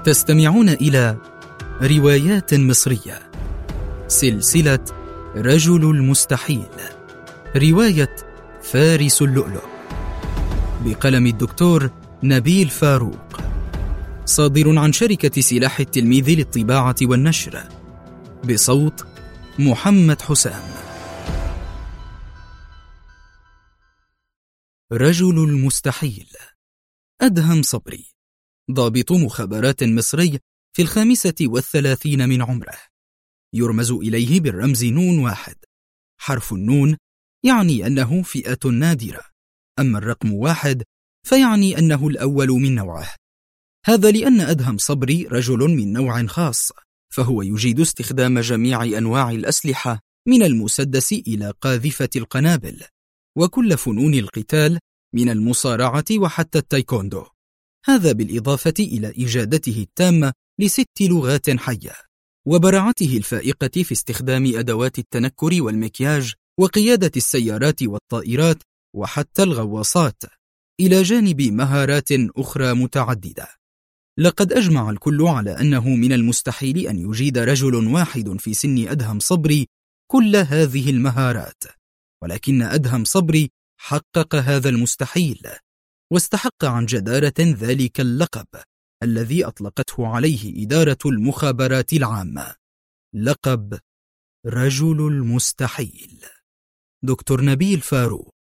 تستمعون إلى روايات مصرية، سلسلة رجل المستحيل، رواية فارس اللؤلؤ، بقلم الدكتور نبيل فاروق، صادر عن شركة سلاح التلميذ للطباعة والنشر، بصوت محمد حسام. رجل المستحيل. أدهم صبري، ضابط مخابرات مصري في 35 من عمره، يرمز إليه بالرمز نون 1. حرف النون يعني أنه فئة نادرة، أما الرقم 1 فيعني أنه الأول من نوعه. هذا لأن أدهم صبري رجل من نوع خاص، فهو يجيد استخدام جميع أنواع الأسلحة من المسدس إلى قاذفة القنابل، وكل فنون القتال من المصارعة وحتى التايكوندو. هذا بالإضافة إلى إجادته التامة ل6 لغات حية، وبراعته الفائقة في استخدام أدوات التنكر والمكياج وقيادة السيارات والطائرات وحتى الغواصات، إلى جانب مهارات أخرى متعددة. لقد أجمع الكل على أنه من المستحيل أن يجيد رجل واحد في سن أدهم صبري كل هذه المهارات، ولكن أدهم صبري حقق هذا المستحيل، واستحق عن جدارة ذلك اللقب الذي أطلقته عليه إدارة المخابرات العامة، لقب رجل المستحيل. دكتور نبيل فاروق.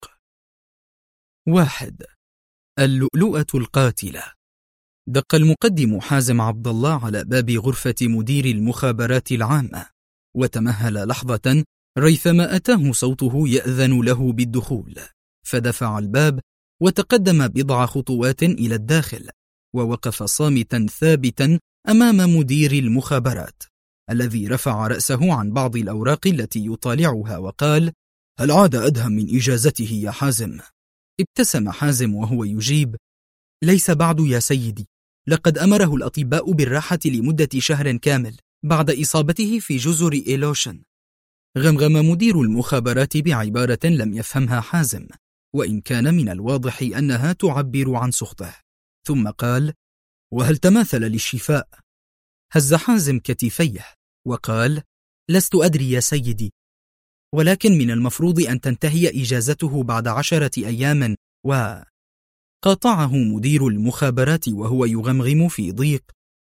1. اللؤلؤة القاتلة. دق المقدم حازم عبد الله على باب غرفة مدير المخابرات العامة، وتمهل لحظة ريثما أتاه صوته يأذن له بالدخول، فدفع الباب وتقدم بضع خطوات إلى الداخل، ووقف صامتا ثابتا أمام مدير المخابرات الذي رفع رأسه عن بعض الأوراق التي يطالعها وقال: هل عاد أدهم من إجازته يا حازم؟ ابتسم حازم وهو يجيب: ليس بعد يا سيدي، لقد أمره الأطباء بالراحة لمدة شهر كامل بعد إصابته في جزر إيلوشن. غمغم مدير المخابرات بعبارة لم يفهمها حازم، وإن كان من الواضح أنها تعبر عن سخطه، ثم قال: وهل تماثل للشفاء؟ هز حازم كتفيه وقال: لست أدري يا سيدي، ولكن من المفروض أن تنتهي إجازته بعد 10 أيام. قاطعه مدير المخابرات وهو يغمغم في ضيق: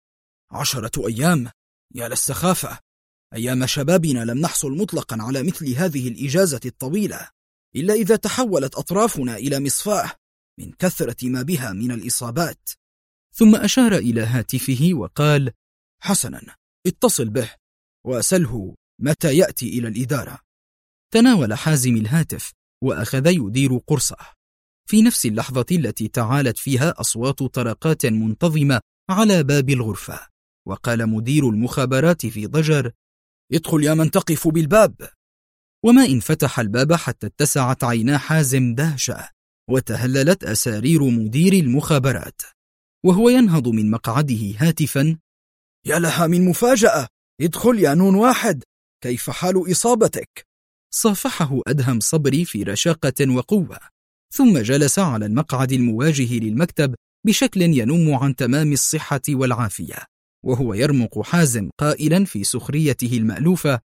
10 أيام؟ يا للسخافة، أيام شبابنا لم نحصل مطلقا على مثل هذه الإجازة الطويلة، إلا إذا تحولت أطرافنا إلى مصفاة من كثرة ما بها من الإصابات. ثم أشار إلى هاتفه وقال: حسنا، اتصل به وأسأله متى يأتي إلى الإدارة. تناول حازم الهاتف وأخذ يدير قرصه، في نفس اللحظة التي تعالت فيها أصوات طرقات منتظمة على باب الغرفة، وقال مدير المخابرات في ضجر: ادخل يا من تقف بالباب. وما إن فتح الباب حتى اتسعت عينا حازم دهشة، وتهللت أسارير مدير المخابرات وهو ينهض من مقعده هاتفا: يا لها من مفاجأة، ادخل يا نون 1، كيف حال إصابتك؟ صافحه أدهم صبري في رشاقة وقوة، ثم جلس على المقعد المواجه للمكتب بشكل ينم عن تمام الصحة والعافية، وهو يرمق حازم قائلا في سخريته المألوفة: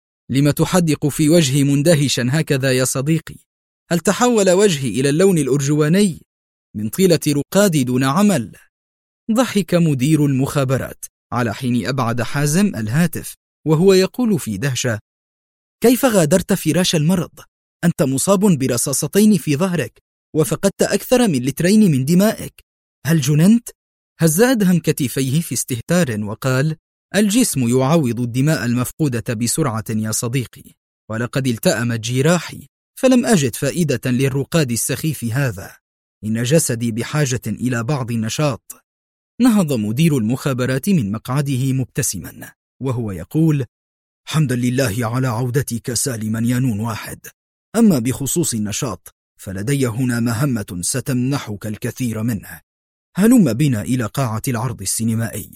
لم تحدق في وجهي مندهشا هكذا يا صديقي؟ هل تحول وجهي إلى اللون الأرجواني من طيلة رقادي دون عمل؟ ضحك مدير المخابرات على حين أبعد حازم الهاتف وهو يقول في دهشة: كيف غادرت فراش المرض؟ أنت مصاب برصاصتين في ظهرك، وفقدت أكثر من 2 لتر من دمائك، هل جننت؟ هز أدهم كتفيه في استهتار وقال: الجسم يعوض الدماء المفقودة بسرعة يا صديقي، ولقد التأمت جراحي فلم أجد فائدة للرقاد السخيف هذا، إن جسدي بحاجة إلى بعض النشاط. نهض مدير المخابرات من مقعده مبتسما وهو يقول: حمدا لله على عودتك سالما يا نون 1، أما بخصوص النشاط فلدي هنا مهمة ستمنحك الكثير منه، هلم بنا إلى قاعة العرض السينمائي.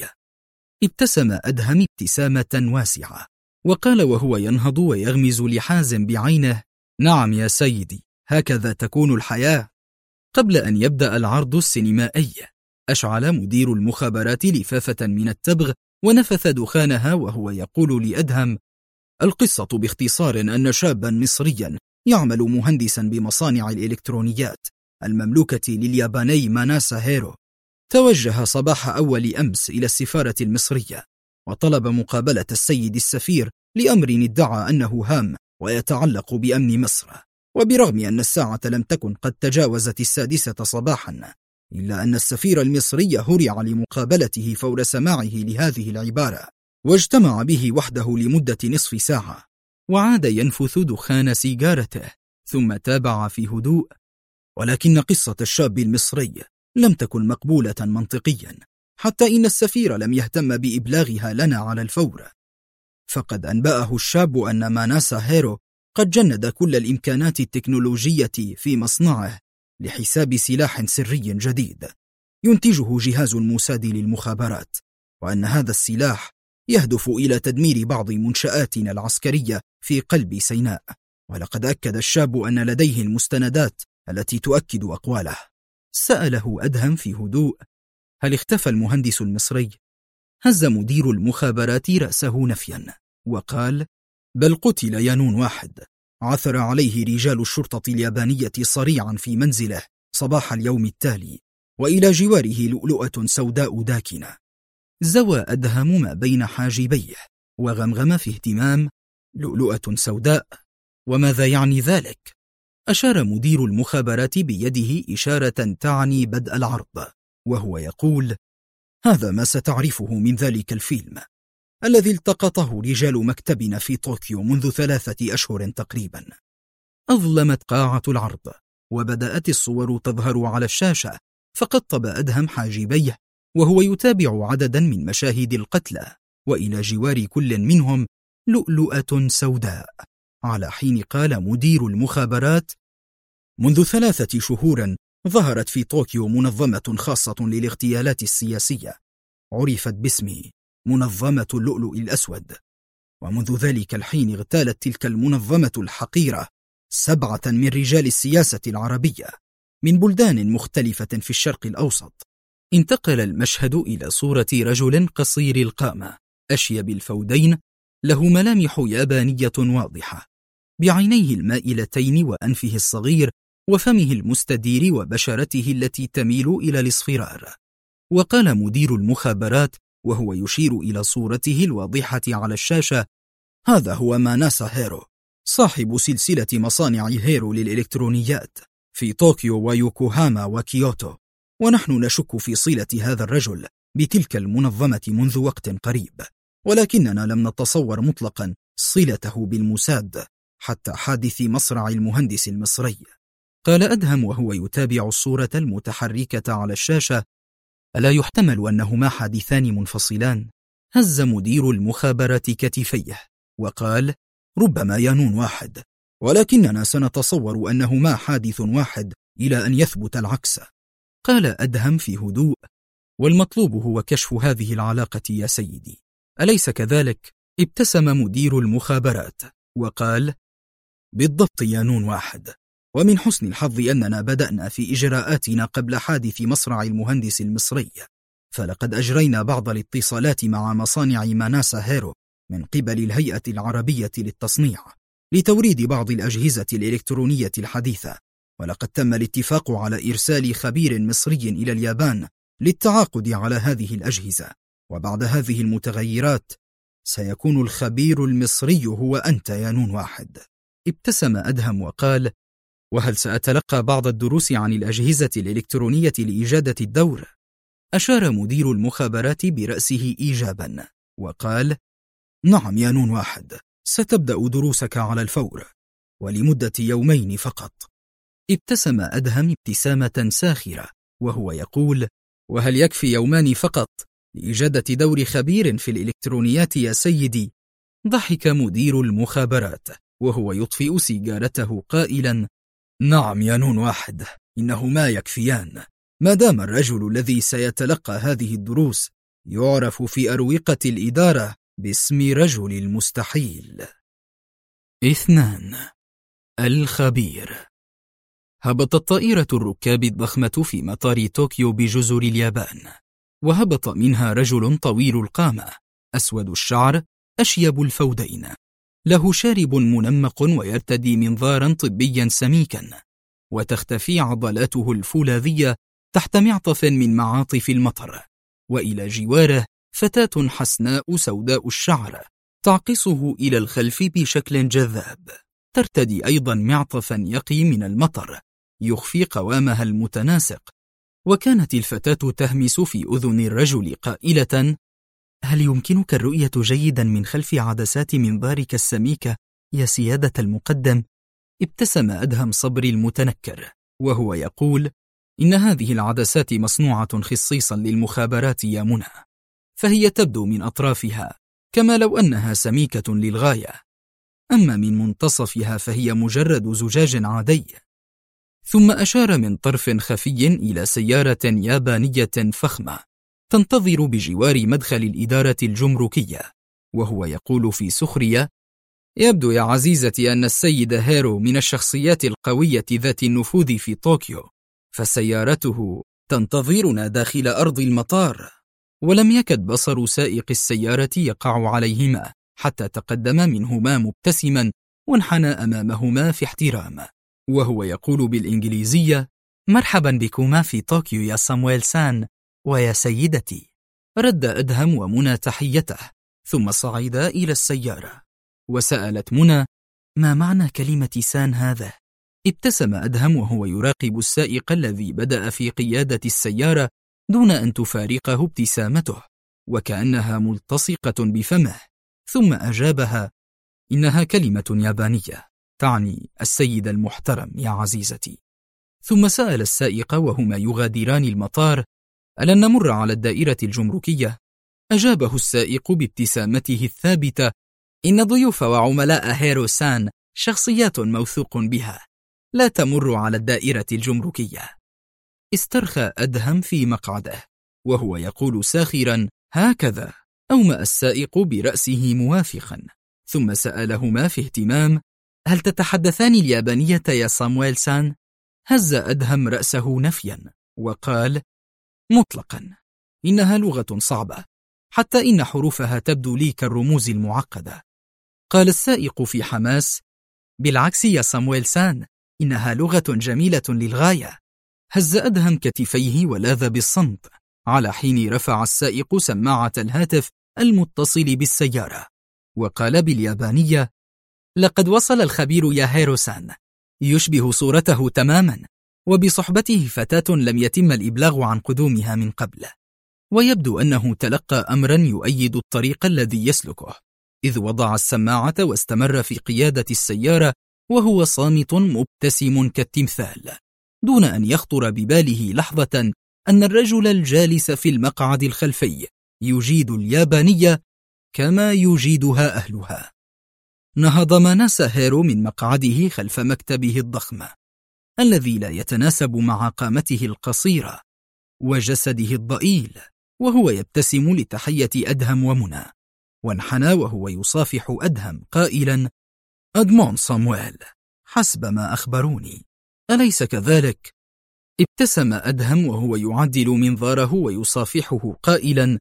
ابتسم أدهم ابتسامة واسعة وقال وهو ينهض ويغمز لحازم بعينه: نعم يا سيدي، هكذا تكون الحياة. قبل أن يبدأ العرض السينمائي أشعل مدير المخابرات لفافة من التبغ ونفث دخانها وهو يقول لأدهم: القصة باختصار أن شابا مصريا يعمل مهندسا بمصانع الإلكترونيات المملوكة للياباني ماناسا هيرو توجه صباح أول أمس إلى السفارة المصرية وطلب مقابلة السيد السفير لأمر ادعى أنه هام ويتعلق بأمن مصر. وبرغم أن الساعة لم تكن قد تجاوزت 6 صباحا إلا أن السفير المصري هرع لمقابلته فور سماعه لهذه العبارة، واجتمع به وحده لمدة نصف ساعة، وعاد ينفث دخان سيجارته ثم تابع في هدوء: ولكن قصة الشاب المصري لم تكن مقبولة منطقيا، حتى إن السفير لم يهتم بإبلاغها لنا على الفور، فقد أنبأه الشاب أن ماناسا هيرو قد جند كل الإمكانات التكنولوجية في مصنعه لحساب سلاح سري جديد ينتجه جهاز الموساد للمخابرات، وأن هذا السلاح يهدف إلى تدمير بعض منشآتنا العسكرية في قلب سيناء. ولقد أكد الشاب أن لديه المستندات التي تؤكد أقواله. سأله أدهم في هدوء: هل اختفى المهندس المصري؟ هز مدير المخابرات رأسه نفيا وقال: بل قتل يانون واحد، عثر عليه رجال الشرطة اليابانية صريعا في منزله صباح اليوم التالي، وإلى جواره لؤلؤة سوداء داكنة. زوى أدهم ما بين حاجبيه وغمغم في اهتمام: لؤلؤة سوداء؟ وماذا يعني ذلك؟ أشار مدير المخابرات بيده إشارة تعني بدء العرض وهو يقول: هذا ما ستعرفه من ذلك الفيلم الذي التقطه رجال مكتبنا في طوكيو منذ 3 أشهر تقريبا. أظلمت قاعة العرض وبدأت الصور تظهر على الشاشة، فقطب أدهم حاجبيه وهو يتابع عددا من مشاهد القتلى، وإلى جوار كل منهم لؤلؤة سوداء، على حين قال مدير المخابرات: منذ 3 شهور ظهرت في طوكيو منظمة خاصة للاغتيالات السياسية عرفت باسم منظمة اللؤلؤ الأسود، ومنذ ذلك الحين اغتالت تلك المنظمة الحقيرة 7 من رجال السياسة العربية من بلدان مختلفة في الشرق الأوسط. انتقل المشهد إلى صورة رجل قصير القامة أشيب الفودين له ملامح يابانية واضحة، بعينيه المائلتين وأنفه الصغير وفمه المستدير وبشرته التي تميل إلى الاصفرار. وقال مدير المخابرات وهو يشير إلى صورته الواضحة على الشاشة: هذا هو ماناسا هيرو، صاحب سلسلة مصانع هيرو للإلكترونيات في طوكيو ويوكوهاما وكيوتو، ونحن نشك في صلة هذا الرجل بتلك المنظمة منذ وقت قريب، ولكننا لم نتصور مطلقا صلته بالموساد حتى حادث مصرع المهندس المصري. قال أدهم وهو يتابع الصورة المتحركة على الشاشة: ألا يحتمل أنهما حادثان منفصلان؟ هز مدير المخابرات كتفيه وقال: ربما يانون واحد، ولكننا سنتصور أنهما حادث واحد إلى أن يثبت العكس. قال أدهم في هدوء: والمطلوب هو كشف هذه العلاقة يا سيدي، أليس كذلك؟ ابتسم مدير المخابرات وقال: بالضبط يانون واحد، ومن حسن الحظ أننا بدأنا في إجراءاتنا قبل حادث مصرع المهندس المصري، فلقد أجرينا بعض الاتصالات مع مصانع ماناسا هيرو من قبل الهيئة العربية للتصنيع لتوريد بعض الأجهزة الإلكترونية الحديثة، ولقد تم الاتفاق على إرسال خبير مصري إلى اليابان للتعاقد على هذه الأجهزة، وبعد هذه المتغيرات سيكون الخبير المصري هو أنت يانون واحد. ابتسم أدهم وقال: وهل سأتلقى بعض الدروس عن الأجهزة الإلكترونية لإجادة الدور؟ أشار مدير المخابرات برأسه إيجابا وقال: نعم يانون واحد، ستبدأ دروسك على الفور ولمدة 2 فقط. ابتسم أدهم ابتسامة ساخرة وهو يقول: وهل يكفي 2 فقط لإجادة دور خبير في الإلكترونيات يا سيدي؟ ضحك مدير المخابرات وهو يطفئ سيجارته قائلا: نعم يانون واحد، إنه ما يكفيان، ما دام الرجل الذي سيتلقى هذه الدروس يعرف في أروقة الإدارة باسم رجل المستحيل. 2. الخبير. هبطت طائرة الركاب الضخمة في مطار طوكيو بجزر اليابان، وهبط منها رجل طويل القامة أسود الشعر أشيب الفودين، له شارب منمق ويرتدي منظارا طبيا سميكا، وتختفي عضلاته الفولاذية تحت معطف من معاطف المطر، وإلى جواره فتاة حسناء سوداء الشعر تعقصه إلى الخلف بشكل جذاب، ترتدي أيضا معطفا يقي من المطر يخفي قوامها المتناسق. وكانت الفتاة تهمس في أذن الرجل قائلة: هل يمكنك الرؤية جيدا من خلف عدسات منظارك السميكة يا سيادة المقدم؟ ابتسم أدهم صبري المتنكر وهو يقول: إن هذه العدسات مصنوعة خصيصا للمخابرات يا منى، فهي تبدو من أطرافها كما لو أنها سميكة للغاية، أما من منتصفها فهي مجرد زجاج عادي. ثم أشار من طرف خفي إلى سيارة يابانية فخمة تنتظر بجوار مدخل الإدارة الجمركية، وهو يقول في سخرية: يبدو يا عزيزتي أن السيد هيرو من الشخصيات القوية ذات النفوذ في طوكيو، فسيارته تنتظرنا داخل أرض المطار. ولم يكد بصر سائق السيارة يقع عليهما حتى تقدم منهما مبتسما وانحنى أمامهما في احترام، وهو يقول بالإنجليزية: مرحبا بكما في طوكيو يا صامويل سان ويا سيدتي. رد أدهم ومنى تحيته، ثم صعدا إلى السيارة، وسألت منى: ما معنى كلمة سان هذا؟ ابتسم أدهم وهو يراقب السائق الذي بدأ في قيادة السيارة دون أن تفارقه ابتسامته وكأنها ملتصقة بفمه، ثم أجابها: إنها كلمة يابانية تعني السيد المحترم يا عزيزتي. ثم سأل السائق وهما يغادران المطار: ألن نمر على الدائرة الجمركية؟ أجابه السائق بابتسامته الثابتة: إن ضيوف وعملاء هيرو سان شخصيات موثوق بها، لا تمر على الدائرة الجمركية. استرخى أدهم في مقعده وهو يقول ساخرا: هكذا. أومأ السائق برأسه موافقا، ثم سألهما في اهتمام: هل تتحدثان اليابانية يا صامويل سان؟ هز أدهم رأسه نفيا وقال: مطلقا، إنها لغة صعبة، حتى إن حروفها تبدو لي كالرموز المعقدة. قال السائق في حماس: بالعكس يا صامويل سان، إنها لغة جميلة للغاية. هز أدهم كتفيه ولاذ بالصمت، على حين رفع السائق سماعة الهاتف المتصل بالسيارة وقال باليابانية: لقد وصل الخبير يا هيرو سان، يشبه صورته تماما، وبصحبته فتاة لم يتم الإبلاغ عن قدومها من قبل، ويبدو أنه تلقى أمرا يؤيد الطريق الذي يسلكه، إذ وضع السماعة واستمر في قيادة السيارة وهو صامت مبتسم كالتمثال، دون أن يخطر بباله لحظة أن الرجل الجالس في المقعد الخلفي يجيد اليابانية كما يجيدها أهلها. نهض ماناسا هيرو من مقعده خلف مكتبه الضخم الذي لا يتناسب مع قامته القصيرة وجسده الضئيل، وهو يبتسم لتحية أدهم ومنى، وانحنى وهو يصافح أدهم قائلا: أدمون صامويل، حسب ما أخبروني، أليس كذلك؟ ابتسم أدهم وهو يعدل منظاره ويصافحه قائلا: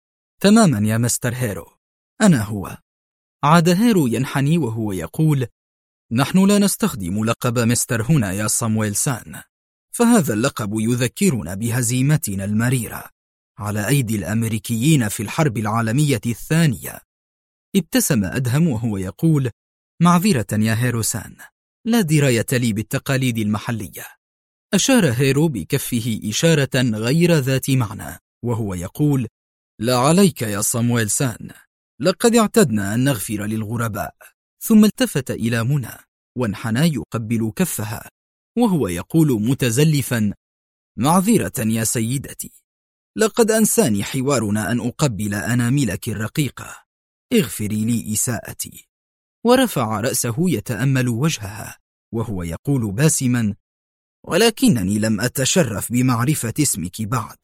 تماما يا مستر هيرو، أنا هو. عاد هيرو ينحني وهو يقول: نحن لا نستخدم لقب مستر هنا يا صامويل سان، فهذا اللقب يذكرنا بهزيمتنا المريرة على أيدي الأمريكيين في الحرب العالمية الثانية. ابتسم أدهم وهو يقول: معذرة يا هيرو سان، لا دراية لي بالتقاليد المحلية. أشار هيرو بكفه إشارة غير ذات معنى وهو يقول: لا عليك يا صامويل سان، لقد اعتدنا أن نغفر للغرباء. ثم التفت إلى منى وانحنى يقبل كفها وهو يقول متزلفا: معذرة يا سيدتي، لقد أنساني حوارنا أن أقبل أناملك الرقيقة، اغفري لي إساءتي. ورفع رأسه يتأمل وجهها وهو يقول باسما: ولكنني لم أتشرف بمعرفة اسمك بعد.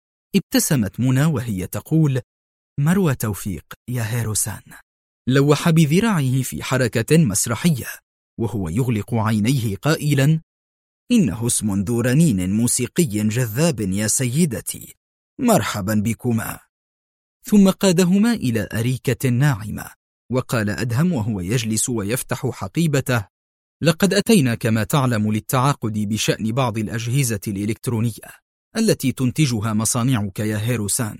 ابتسمت منى وهي تقول: مروى توفيق يا هيرو سان. لوح بذراعه في حركة مسرحية وهو يغلق عينيه قائلا: إنه اسم ذو رنين موسيقي جذاب يا سيدتي، مرحبا بكما. ثم قادهما إلى أريكة ناعمة، وقال أدهم وهو يجلس ويفتح حقيبته: لقد أتينا كما تعلم للتعاقد بشأن بعض الأجهزة الإلكترونية التي تنتجها مصانعك يا هيرو-سان.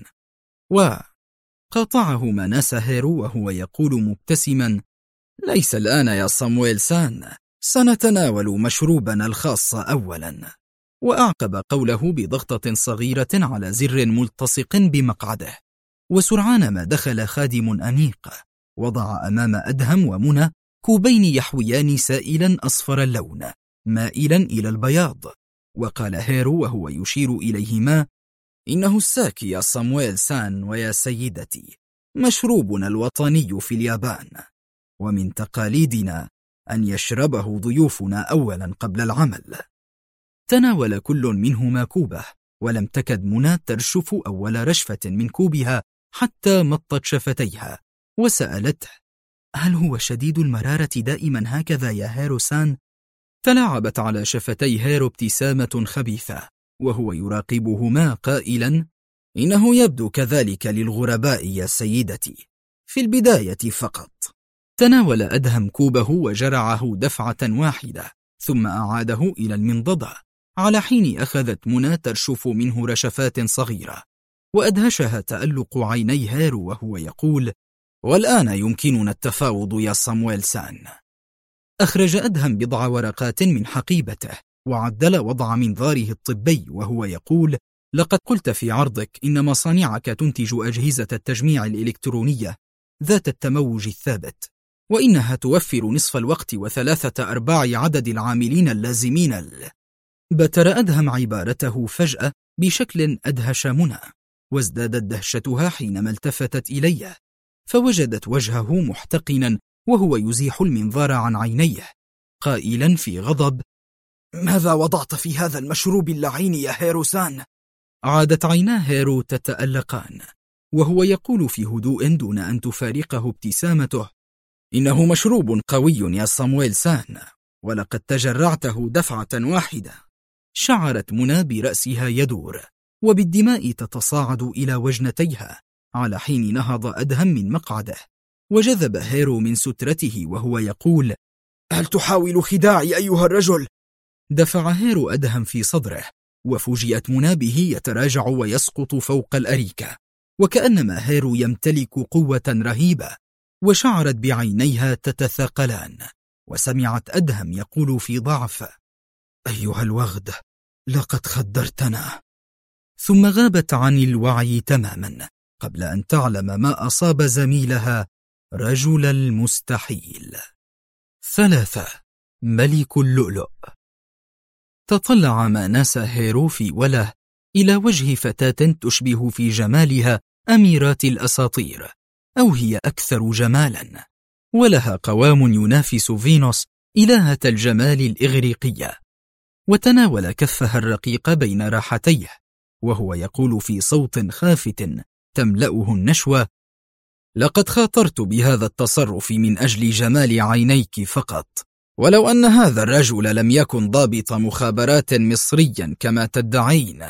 وقاطعه ماناسا هيرو وهو يقول مبتسما: ليس الآن يا صامويل-سان، سنتناول مشروبنا الخاص أولا. وأعقب قوله بضغطة صغيرة على زر ملتصق بمقعده. وسرعان ما دخل خادم أنيق، وضع أمام أدهم ومنى كوبين يحويان سائلا أصفر اللون مائلا إلى البياض. وقال هيرو وهو يشير إليهما: إنه الساكي يا صامويل-سان ويا سيدتي، مشروبنا الوطني في اليابان، ومن تقاليدنا أن يشربه ضيوفنا أولا قبل العمل. تناول كل منهما كوبه، ولم تكد منى ترشف أول رشفة من كوبها حتى مطت شفتيها، وسألته: هل هو شديد المرارة دائما هكذا يا هيرو-سان؟ تلاعبت على شفتي هيرو ابتسامة خبيثة وهو يراقبهما قائلا: إنه يبدو كذلك للغرباء يا سيدتي، في البداية فقط. تناول أدهم كوبه وجرعه دفعة واحدة، ثم أعاده إلى المنضدة، على حين أخذت منى ترشف منه رشفات صغيرة، وأدهشها تألق عيني هيرو وهو يقول: والآن يمكننا التفاوض يا صامويل-سان. أخرج أدهم بضع ورقات من حقيبته، وعدل وضع منظاره الطبي وهو يقول: لقد قلت في عرضك إن مصانعك تنتج أجهزة التجميع الإلكترونية ذات التموج الثابت، وإنها توفر نصف الوقت و3/4 عدد العاملين اللازمين بتر أدهم عبارته فجأة بشكل أدهش منى، وازدادت دهشتها حينما التفتت إليه، فوجدت وجهه محتقنا وهو يزيح المنظار عن عينيه، قائلا في غضب: ماذا وضعت في هذا المشروب اللعين يا هيرو-سان؟ عادت عينا هيرو تتألقان، وهو يقول في هدوء دون أن تفارقه ابتسامته: إنه مشروب قوي يا صامويل-سان، ولقد تجرعته دفعة واحدة. شعرت منى برأسها يدور، وبالدماء تتصاعد إلى وجنتيها، على حين نهض أدهم من مقعده، وجذب هيرو من سترته وهو يقول: هل تحاول خداعي أيها الرجل؟ دفع هيرو أدهم في صدره، وفوجئت منى به يتراجع ويسقط فوق الأريكة، وكأنما هيرو يمتلك قوة رهيبة، وشعرت بعينيها تتثاقلان، وسمعت أدهم يقول في ضعف: أيها الوغد، لقد خدرتنا. ثم غابت عن الوعي تماما قبل أن تعلم ما أصاب زميلها رجل المستحيل. 3. ملك اللؤلؤ. تطلع ماناسا هيرو في وله إلى وجه فتاة تشبه في جمالها أميرات الأساطير، أو هي أكثر جمالا، ولها قوام ينافس فينوس إلهة الجمال الإغريقية. وتناول كفها الرقيق بين راحتيه وهو يقول في صوت خافت تملأه النشوة: لقد خاطرت بهذا التصرف من أجل جمال عينيك فقط، ولو أن هذا الرجل لم يكن ضابط مخابرات مصريا كما تدعين.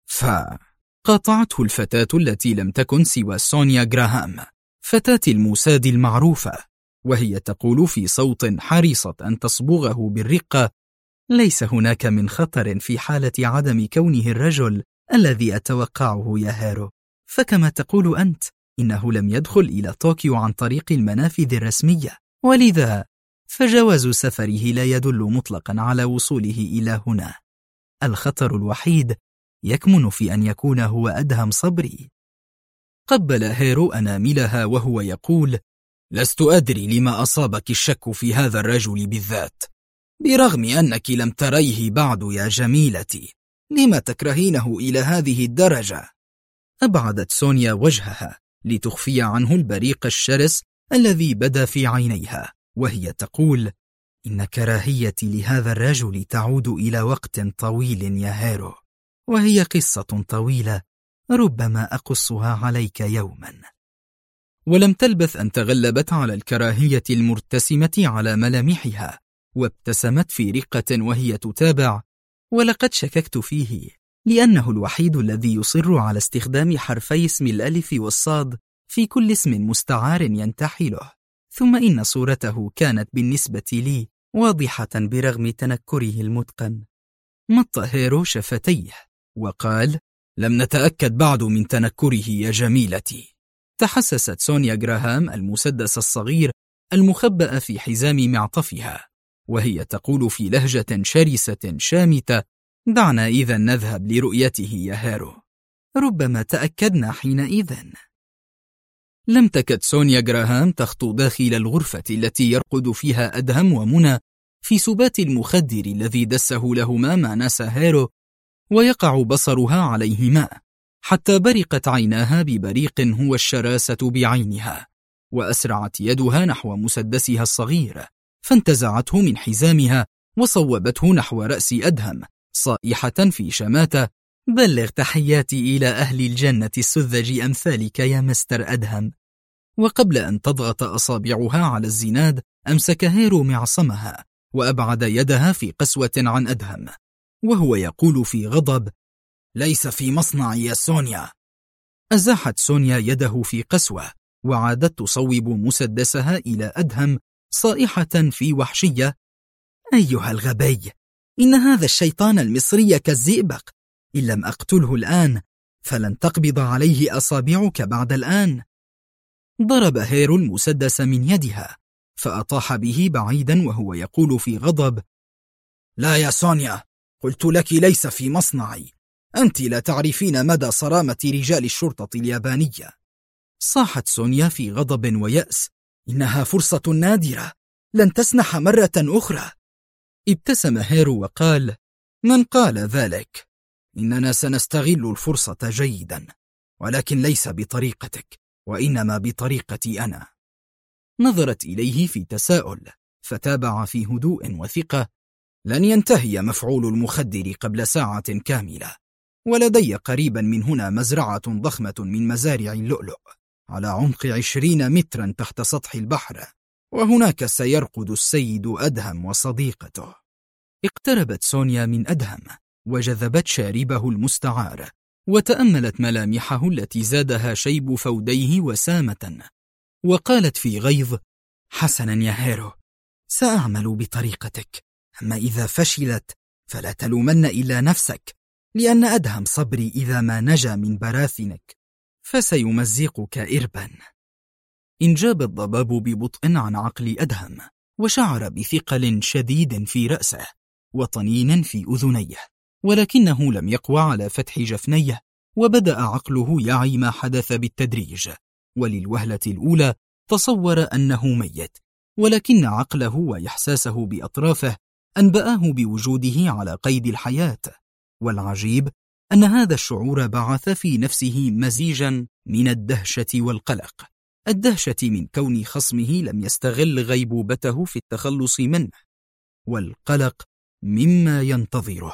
قاطعته الفتاة التي لم تكن سوى سونيا غراهام، فتاة الموساد المعروفة، وهي تقول في صوت حريصة أن تصبغه بالرقة: ليس هناك من خطر في حالة عدم كونه الرجل الذي أتوقعه يا هيرو، فكما تقول أنت إنه لم يدخل إلى طوكيو عن طريق المنافذ الرسمية، ولذا فجواز سفره لا يدل مطلقا على وصوله إلى هنا. الخطر الوحيد يكمن في أن يكون هو أدهم صبري. قبل هيرو أناملها وهو يقول: لست أدري لما أصابك الشك في هذا الرجل بالذات، برغم أنك لم تريه بعد يا جميلتي، لما تكرهينه إلى هذه الدرجة؟ أبعدت سونيا وجهها لتخفي عنه البريق الشرس الذي بدا في عينيها، وهي تقول: إن كراهيتي لهذا الرجل تعود إلى وقت طويل يا هيرو، وهي قصة طويلة ربما أقصها عليك يوما. ولم تلبث أن تغلبت على الكراهية المرتسمة على ملامحها، وابتسمت في رقة وهي تتابع: ولقد شككت فيه، لأنه الوحيد الذي يصر على استخدام حرفي اسم الألف والصاد في كل اسم مستعار ينتحي له. ثم إن صورته كانت بالنسبة لي واضحة برغم تنكره المتقن. مط هيرو شفتيه وقال: لم نتأكد بعد من تنكره يا جميلتي. تحسست سونيا غراهام المسدس الصغير المخبأ في حزام معطفها، وهي تقول في لهجة شرسة شامتة: دعنا إذن نذهب لرؤيته يا هيرو، ربما تأكدنا حينئذ. لم تكد سونيا غراهام تخطو داخل الغرفة التي يرقد فيها أدهم ومنى في سبات المخدر الذي دسه لهما ما ناس هيرو، ويقع بصرها عليهما حتى برقت عيناها ببريق هو الشراسة بعينها، وأسرعت يدها نحو مسدسها الصغير فانتزعته من حزامها وصوبته نحو رأس أدهم صائحة في شماتة: بلغ تحياتي إلى أهل الجنة السذج أمثالك يا مستر أدهم. وقبل أن تضغط أصابعها على الزناد أمسك هيرو معصمها وأبعد يدها في قسوة عن أدهم، وهو يقول في غضب: ليس في مصنعي يا سونيا. أزاحت سونيا يده في قسوة وعادت تصوب مسدسها إلى أدهم صائحة في وحشية: أيها الغبي، إن هذا الشيطان المصري كالزئبق، إن لم أقتله الآن فلن تقبض عليه أصابعك بعد الآن. ضرب هيرو المسدس من يدها فأطاح به بعيدا وهو يقول في غضب: لا يا سونيا، قلت لك ليس في مصنعي، أنت لا تعرفين مدى صرامة رجال الشرطة اليابانية. صاحت سونيا في غضب ويأس: إنها فرصة نادرة، لن تسنح مرة أخرى. ابتسم هيرو وقال: من قال ذلك؟ إننا سنستغل الفرصة جيدا، ولكن ليس بطريقتك، وإنما بطريقتي أنا. نظرت إليه في تساؤل فتابع في هدوء وثقة: لن ينتهي مفعول المخدر قبل ساعة كاملة، ولدي قريبا من هنا مزرعة ضخمة من مزارع اللؤلؤ على عمق 20 مترا تحت سطح البحر، وهناك سيرقد السيد أدهم وصديقته. اقتربت سونيا من أدهم وجذبت شاربه المستعار وتأملت ملامحه التي زادها شيب فوديه وسامة، وقالت في غيظ: حسنا يا هيرو، سأعمل بطريقتك، أما إذا فشلت فلا تلومن إلا نفسك، لأن أدهم صبري إذا ما نجا من براثنك فسيمزقك إربا. انجاب الضباب ببطء عن عقل أدهم، وشعر بثقل شديد في رأسه وطنين في أذنيه، ولكنه لم يقوى على فتح جفنيه، وبدأ عقله يعي ما حدث بالتدريج. وللوهلة الأولى تصور أنه ميت، ولكن عقله وإحساسه بأطرافه أنبأه بوجوده على قيد الحياة. والعجيب أن هذا الشعور بعث في نفسه مزيجا من الدهشة والقلق، الدهشة من كون خصمه لم يستغل غيبوبته في التخلص منه، والقلق مما ينتظره.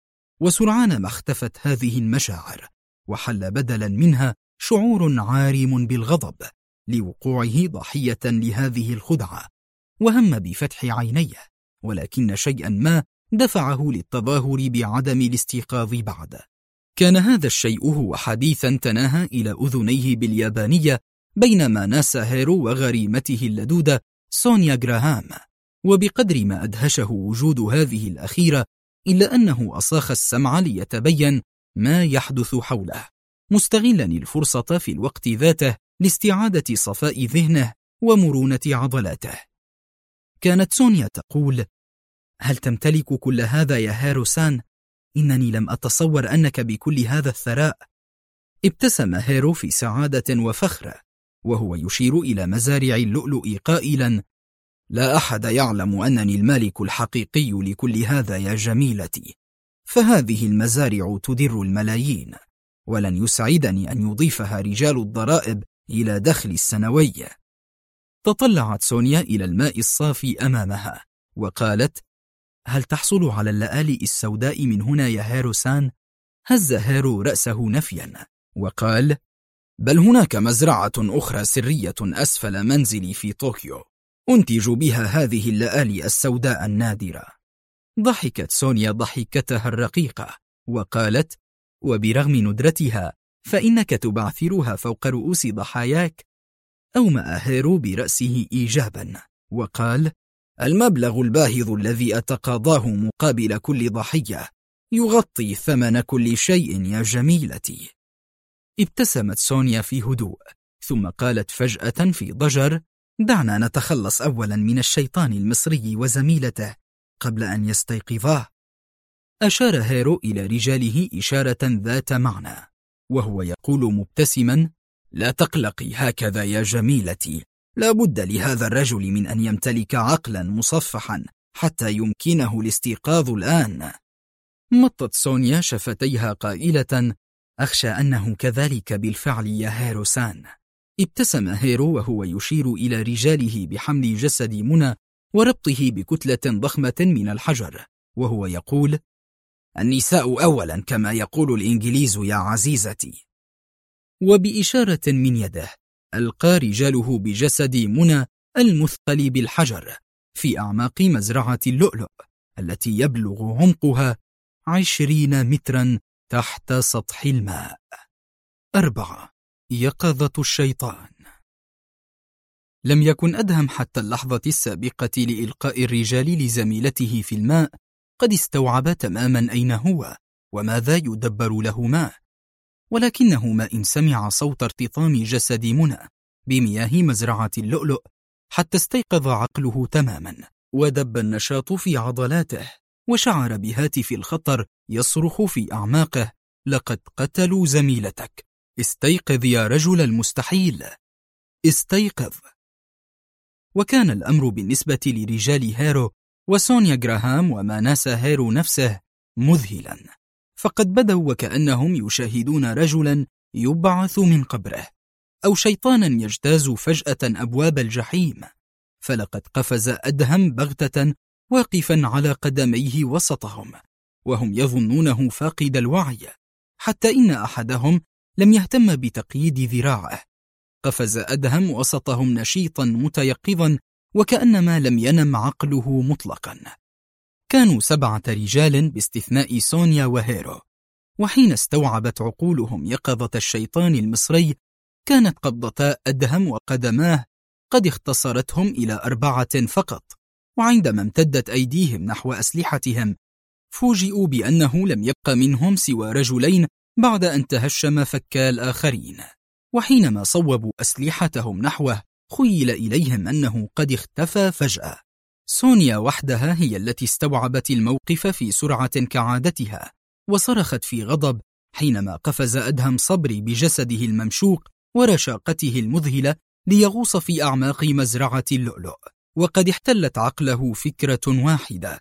وسرعان ما اختفت هذه المشاعر، وحل بدلا منها شعور عارم بالغضب لوقوعه ضحية لهذه الخدعة، وهم بفتح عينيه، ولكن شيئا ما دفعه للتظاهر بعدم الاستيقاظ بعد. كان هذا الشيء هو حديثا تناهى إلى أذنيه باليابانية بينما ناس هيرو وغريمته اللدودة سونيا غراهام، وبقدر ما أدهشه وجود هذه الأخيرة إلا أنه أصاخ السمع ليتبين ما يحدث حوله، مستغلا الفرصة في الوقت ذاته لاستعادة صفاء ذهنه ومرونة عضلاته. كانت سونيا تقول: هل تمتلك كل هذا يا هيرو-سان؟ إنني لم أتصور أنك بكل هذا الثراء. ابتسم هيرو في سعادة وفخر وهو يشير إلى مزارع اللؤلؤ قائلا: لا أحد يعلم أنني المالك الحقيقي لكل هذا يا جميلتي، فهذه المزارع تدر الملايين، ولن يسعدني أن يضيفها رجال الضرائب إلى دخل السنوي. تطلعت سونيا إلى الماء الصافي أمامها وقالت: هل تحصل على اللآلئ السوداء من هنا يا هيرو-سان؟ هز هيرو رأسه نفيا وقال: بل هناك مزرعة أخرى سرية أسفل منزلي في طوكيو، أنتج بها هذه اللآلئ السوداء النادرة. ضحكت سونيا ضحكتها الرقيقة وقالت: وبرغم ندرتها فإنك تبعثرها فوق رؤوس ضحاياك. أومأ هيرو برأسه إيجابا وقال: المبلغ الباهظ الذي أتقاضاه مقابل كل ضحية يغطي ثمن كل شيء يا جميلتي. ابتسمت سونيا في هدوء، ثم قالت فجأة في ضجر: دعنا نتخلص أولا من الشيطان المصري وزميلته قبل أن يستيقظاه. أشار هيرو إلى رجاله إشارة ذات معنى وهو يقول مبتسما: لا تقلقي هكذا يا جميلتي، لا بد لهذا الرجل من أن يمتلك عقلا مصفحا حتى يمكنه الاستيقاظ الآن. مطت سونيا شفتيها قائلة: أخشى أنه كذلك بالفعل يا هيرو-سان. ابتسم هيرو وهو يشير إلى رجاله بحمل جسد منى وربطه بكتلة ضخمة من الحجر وهو يقول: النساء أولا كما يقول الإنجليز يا عزيزتي. وبإشارة من يده ألقى رجاله بجسد منى المثقل بالحجر في أعماق مزرعة اللؤلؤ التي يبلغ عمقها 20 مترا تحت سطح الماء. 4. يقظة الشيطان. لم يكن أدهم حتى اللحظة السابقة لإلقاء الرجال لزميلته في الماء قد استوعب تماما أين هو وماذا يدبر لهما، ولكنه ما إن سمع صوت ارتطام جسد منى بمياه مزرعة اللؤلؤ حتى استيقظ عقله تماما ودب النشاط في عضلاته وشعر بهاتف الخطر يصرخ في أعماقه: لقد قتلوا زميلتك، استيقظ يا رجل المستحيل، استيقظ. وكان الأمر بالنسبة لرجال هيرو وسونيا جراهام وما ناس هيرو نفسه مذهلا، فقد بدوا وكأنهم يشاهدون رجلا يبعث من قبره أو شيطانا يجتاز فجأة أبواب الجحيم. فلقد قفز أدهم بغتة واقفا على قدميه وسطهم وهم يظنونه فاقد الوعي، حتى إن أحدهم لم يهتم بتقييد ذراعه. قفز أدهم وسطهم نشيطا متيقظا وكأنما لم ينم عقله مطلقا. كانوا 7 رجال باستثناء سونيا وهيرو، وحين استوعبت عقولهم يقظة الشيطان المصري كانت قبضتا أدهم وقدماه قد اختصرتهم إلى 4 فقط. وعندما امتدت أيديهم نحو أسلحتهم فوجئوا بأنه لم يبق منهم سوى رجلين بعد أن تهشم فكا الآخرين. وحينما صوبوا أسلحتهم نحوه خيل إليهم أنه قد اختفى فجأة. سونيا وحدها هي التي استوعبت الموقف في سرعة كعادتها وصرخت في غضب حينما قفز أدهم صبري بجسده الممشوق ورشاقته المذهلة ليغوص في أعماق مزرعة اللؤلؤ، وقد احتلت عقله فكرة واحدة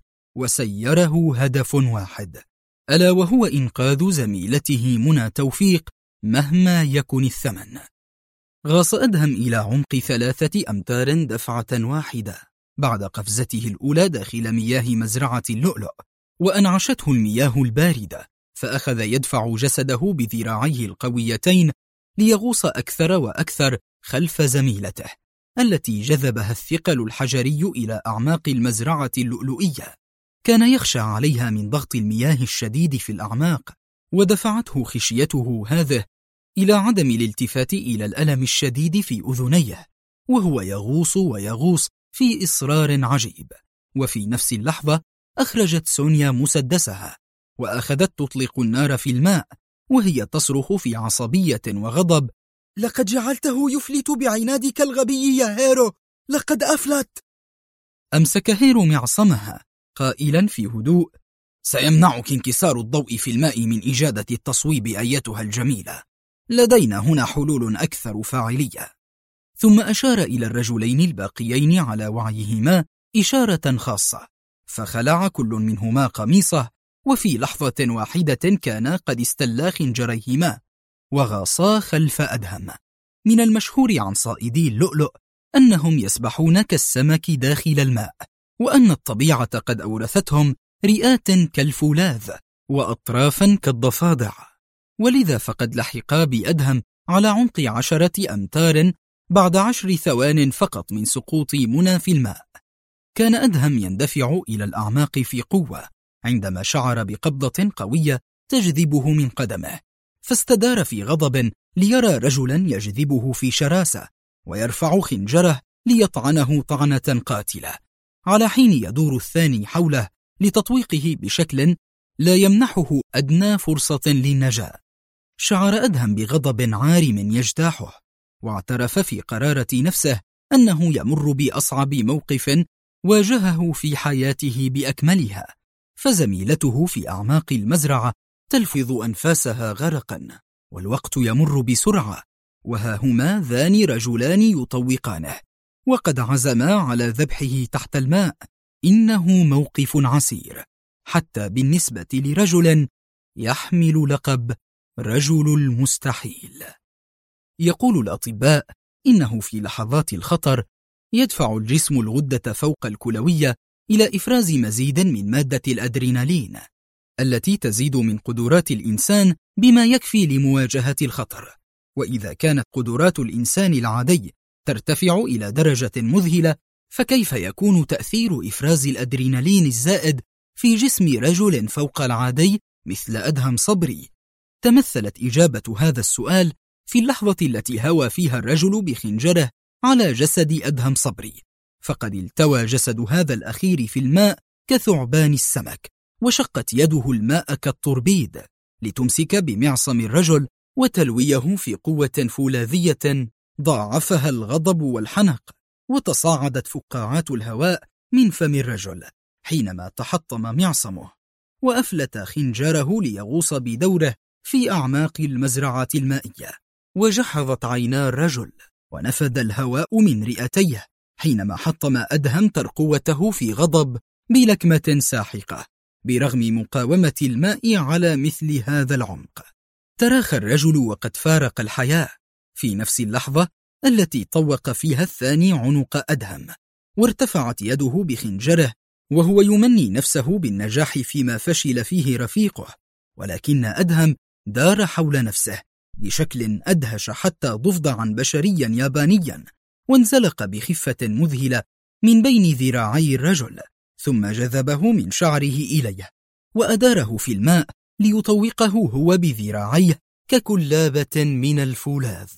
وسيره هدف واحد، ألا وهو إنقاذ زميلته منى توفيق مهما يكن الثمن. غاص أدهم إلى عمق 3 أمتار دفعة واحدة بعد قفزته الأولى داخل مياه مزرعة اللؤلؤ، وأنعشته المياه الباردة، فأخذ يدفع جسده بذراعيه القويتين ليغوص أكثر وأكثر خلف زميلته التي جذبها الثقل الحجري إلى أعماق المزرعة اللؤلؤية. كان يخشى عليها من ضغط المياه الشديد في الأعماق، ودفعته خشيته هذه إلى عدم الالتفات إلى الألم الشديد في أذنيه وهو يغوص ويغوص في إصرار عجيب. وفي نفس اللحظة أخرجت سونيا مسدسها وأخذت تطلق النار في الماء وهي تصرخ في عصبية وغضب: لقد جعلته يفلت بعنادك الغبي يا هيرو، لقد أفلت. أمسك هيرو معصمها قائلا في هدوء: سيمنعك انكسار الضوء في الماء من إجادة التصويب أيتها الجميلة، لدينا هنا حلول أكثر فاعلية. ثم أشار إلى الرجلين الباقيين على وعيهما إشارة خاصة، فخلع كل منهما قميصه، وفي لحظة واحدة كانا قد استلا خنجريهما وغاصا خلف أدهم. من المشهور عن صائدي اللؤلؤ أنهم يسبحون كالسمك داخل الماء، وأن الطبيعة قد أورثتهم رئات كالفولاذ وأطرافا كالضفادع، ولذا فقد لحقا بأدهم على عمق 10 أمتار بعد 10 ثوان فقط من سقوط منى في الماء. كان أدهم يندفع إلى الأعماق في قوة عندما شعر بقبضة قوية تجذبه من قدمه، فاستدار في غضب ليرى رجلا يجذبه في شراسة ويرفع خنجره ليطعنه طعنة قاتلة، على حين يدور الثاني حوله لتطويقه بشكل لا يمنحه أدنى فرصة للنجاة. شعر أدهم بغضب عارم يجتاحه، واعترف في قرارة نفسه أنه يمر بأصعب موقف واجهه في حياته بأكملها، فزميلته في أعماق المزرعة تلفظ أنفاسها غرقا، والوقت يمر بسرعة، وها هما ذان رجلان يطوقانه، وقد عزما على ذبحه تحت الماء. إنه موقف عسير حتى بالنسبة لرجل يحمل لقب رجل المستحيل. يقول الأطباء إنه في لحظات الخطر يدفع الجسم الغدة فوق الكلوية إلى إفراز مزيد من مادة الأدرينالين التي تزيد من قدرات الإنسان بما يكفي لمواجهة الخطر. وإذا كانت قدرات الإنسان العادي ترتفع إلى درجة مذهلة، فكيف يكون تأثير إفراز الأدرينالين الزائد في جسم رجل فوق العادي مثل أدهم صبري؟ تمثلت إجابة هذا السؤال في اللحظة التي هوى فيها الرجل بخنجره على جسد أدهم صبري، فقد التوى جسد هذا الأخير في الماء كثعبان السمك، وشقت يده الماء كالطربيد لتمسك بمعصم الرجل وتلويه في قوة فولاذية ضاعفها الغضب والحنق، وتصاعدت فقاعات الهواء من فم الرجل حينما تحطم معصمه، وأفلت خنجره ليغوص بدوره في أعماق المزرعة المائية. وجحظت عينا الرجل ونفد الهواء من رئتيه حينما حطم أدهم ترقوته في غضب بلكمة ساحقة، برغم مقاومة الماء على مثل هذا العمق. تراخى الرجل وقد فارق الحياة في نفس اللحظة التي طوق فيها الثاني عنق أدهم، وارتفعت يده بخنجره وهو يمني نفسه بالنجاح فيما فشل فيه رفيقه، ولكن أدهم دار حول نفسه بشكل أدهش حتى ضفدعا بشريا يابانيا، وانزلق بخفة مذهلة من بين ذراعي الرجل، ثم جذبه من شعره إليه وأداره في الماء ليطوقه هو بذراعيه ككلابة من الفولاذ.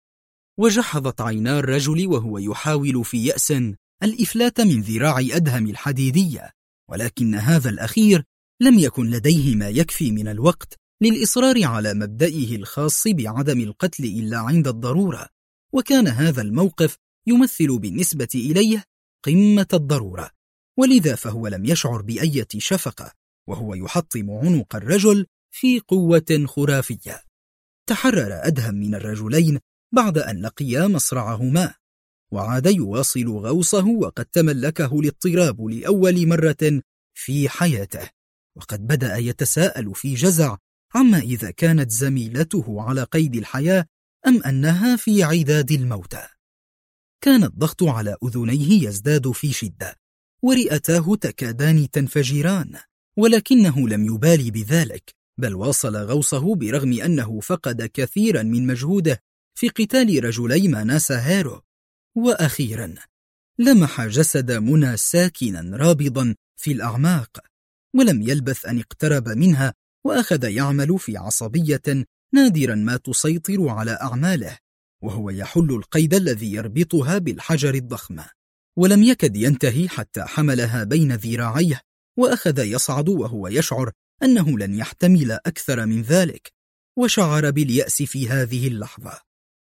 وجحظت عينا الرجل وهو يحاول في يأس الإفلات من ذراع أدهم الحديدية، ولكن هذا الأخير لم يكن لديه ما يكفي من الوقت للإصرار على مبدئه الخاص بعدم القتل إلا عند الضرورة، وكان هذا الموقف يمثل بالنسبة إليه قمة الضرورة، ولذا فهو لم يشعر بأية شفقة وهو يحطم عنق الرجل في قوة خرافية. تحرر أدهم من الرجلين بعد أن لقيا مصرعهما، وعاد يواصل غوصه وقد تملكه الاضطراب لأول مرة في حياته، وقد بدأ يتساءل في جزع عما إذا كانت زميلته على قيد الحياة أم أنها في عداد الموتى. كان الضغط على أذنيه يزداد في شدة، ورئتاه تكادان تنفجران، ولكنه لم يبالي بذلك، بل واصل غوصه برغم أنه فقد كثيرا من مجهوده في قتال رجلي ماناسا هيرو. وأخيرا لمح جسد منى ساكنا رابضا في الأعماق، ولم يلبث أن اقترب منها وأخذ يعمل في عصبية نادرا ما تسيطر على أعماله، وهو يحل القيد الذي يربطها بالحجر الضخم، ولم يكد ينتهي حتى حملها بين ذراعيه وأخذ يصعد وهو يشعر أنه لن يحتمل أكثر من ذلك، وشعر باليأس في هذه اللحظة.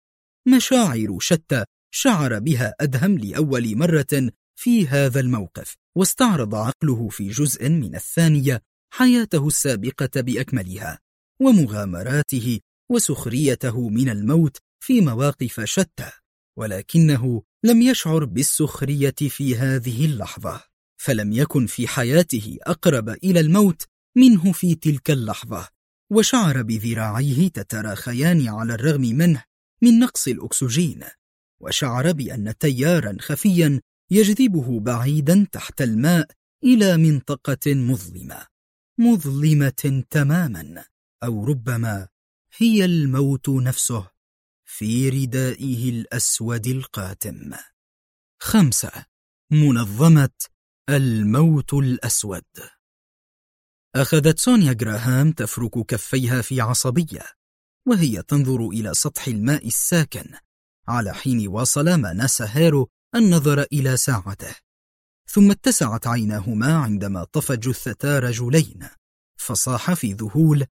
مشاعر شتى شعر بها أدهم لأول مرة في هذا الموقف، واستعرض عقله في جزء من الثانية حياته السابقة بأكملها، ومغامراته وسخريته من الموت في مواقف شتى، ولكنه لم يشعر بالسخرية في هذه اللحظة، فلم يكن في حياته أقرب إلى الموت منه في تلك اللحظة، وشعر بذراعيه تتراخيان على الرغم منه من نقص الأكسجين، وشعر بأن تيارا خفيا يجذبه بعيدا تحت الماء إلى منطقة مظلمة تماما، أو ربما هي الموت نفسه في ردائه الأسود القاتم. 5. منظمة الموت الأسود. أخذت سونيا جراهام تفرك كفيها في عصبية وهي تنظر إلى سطح الماء الساكن، على حين واصل ماناسا هيرو النظر إلى ساعته، ثم اتسعت عيناهما عندما طفت جثتا رجلين، فصاح في ذهول: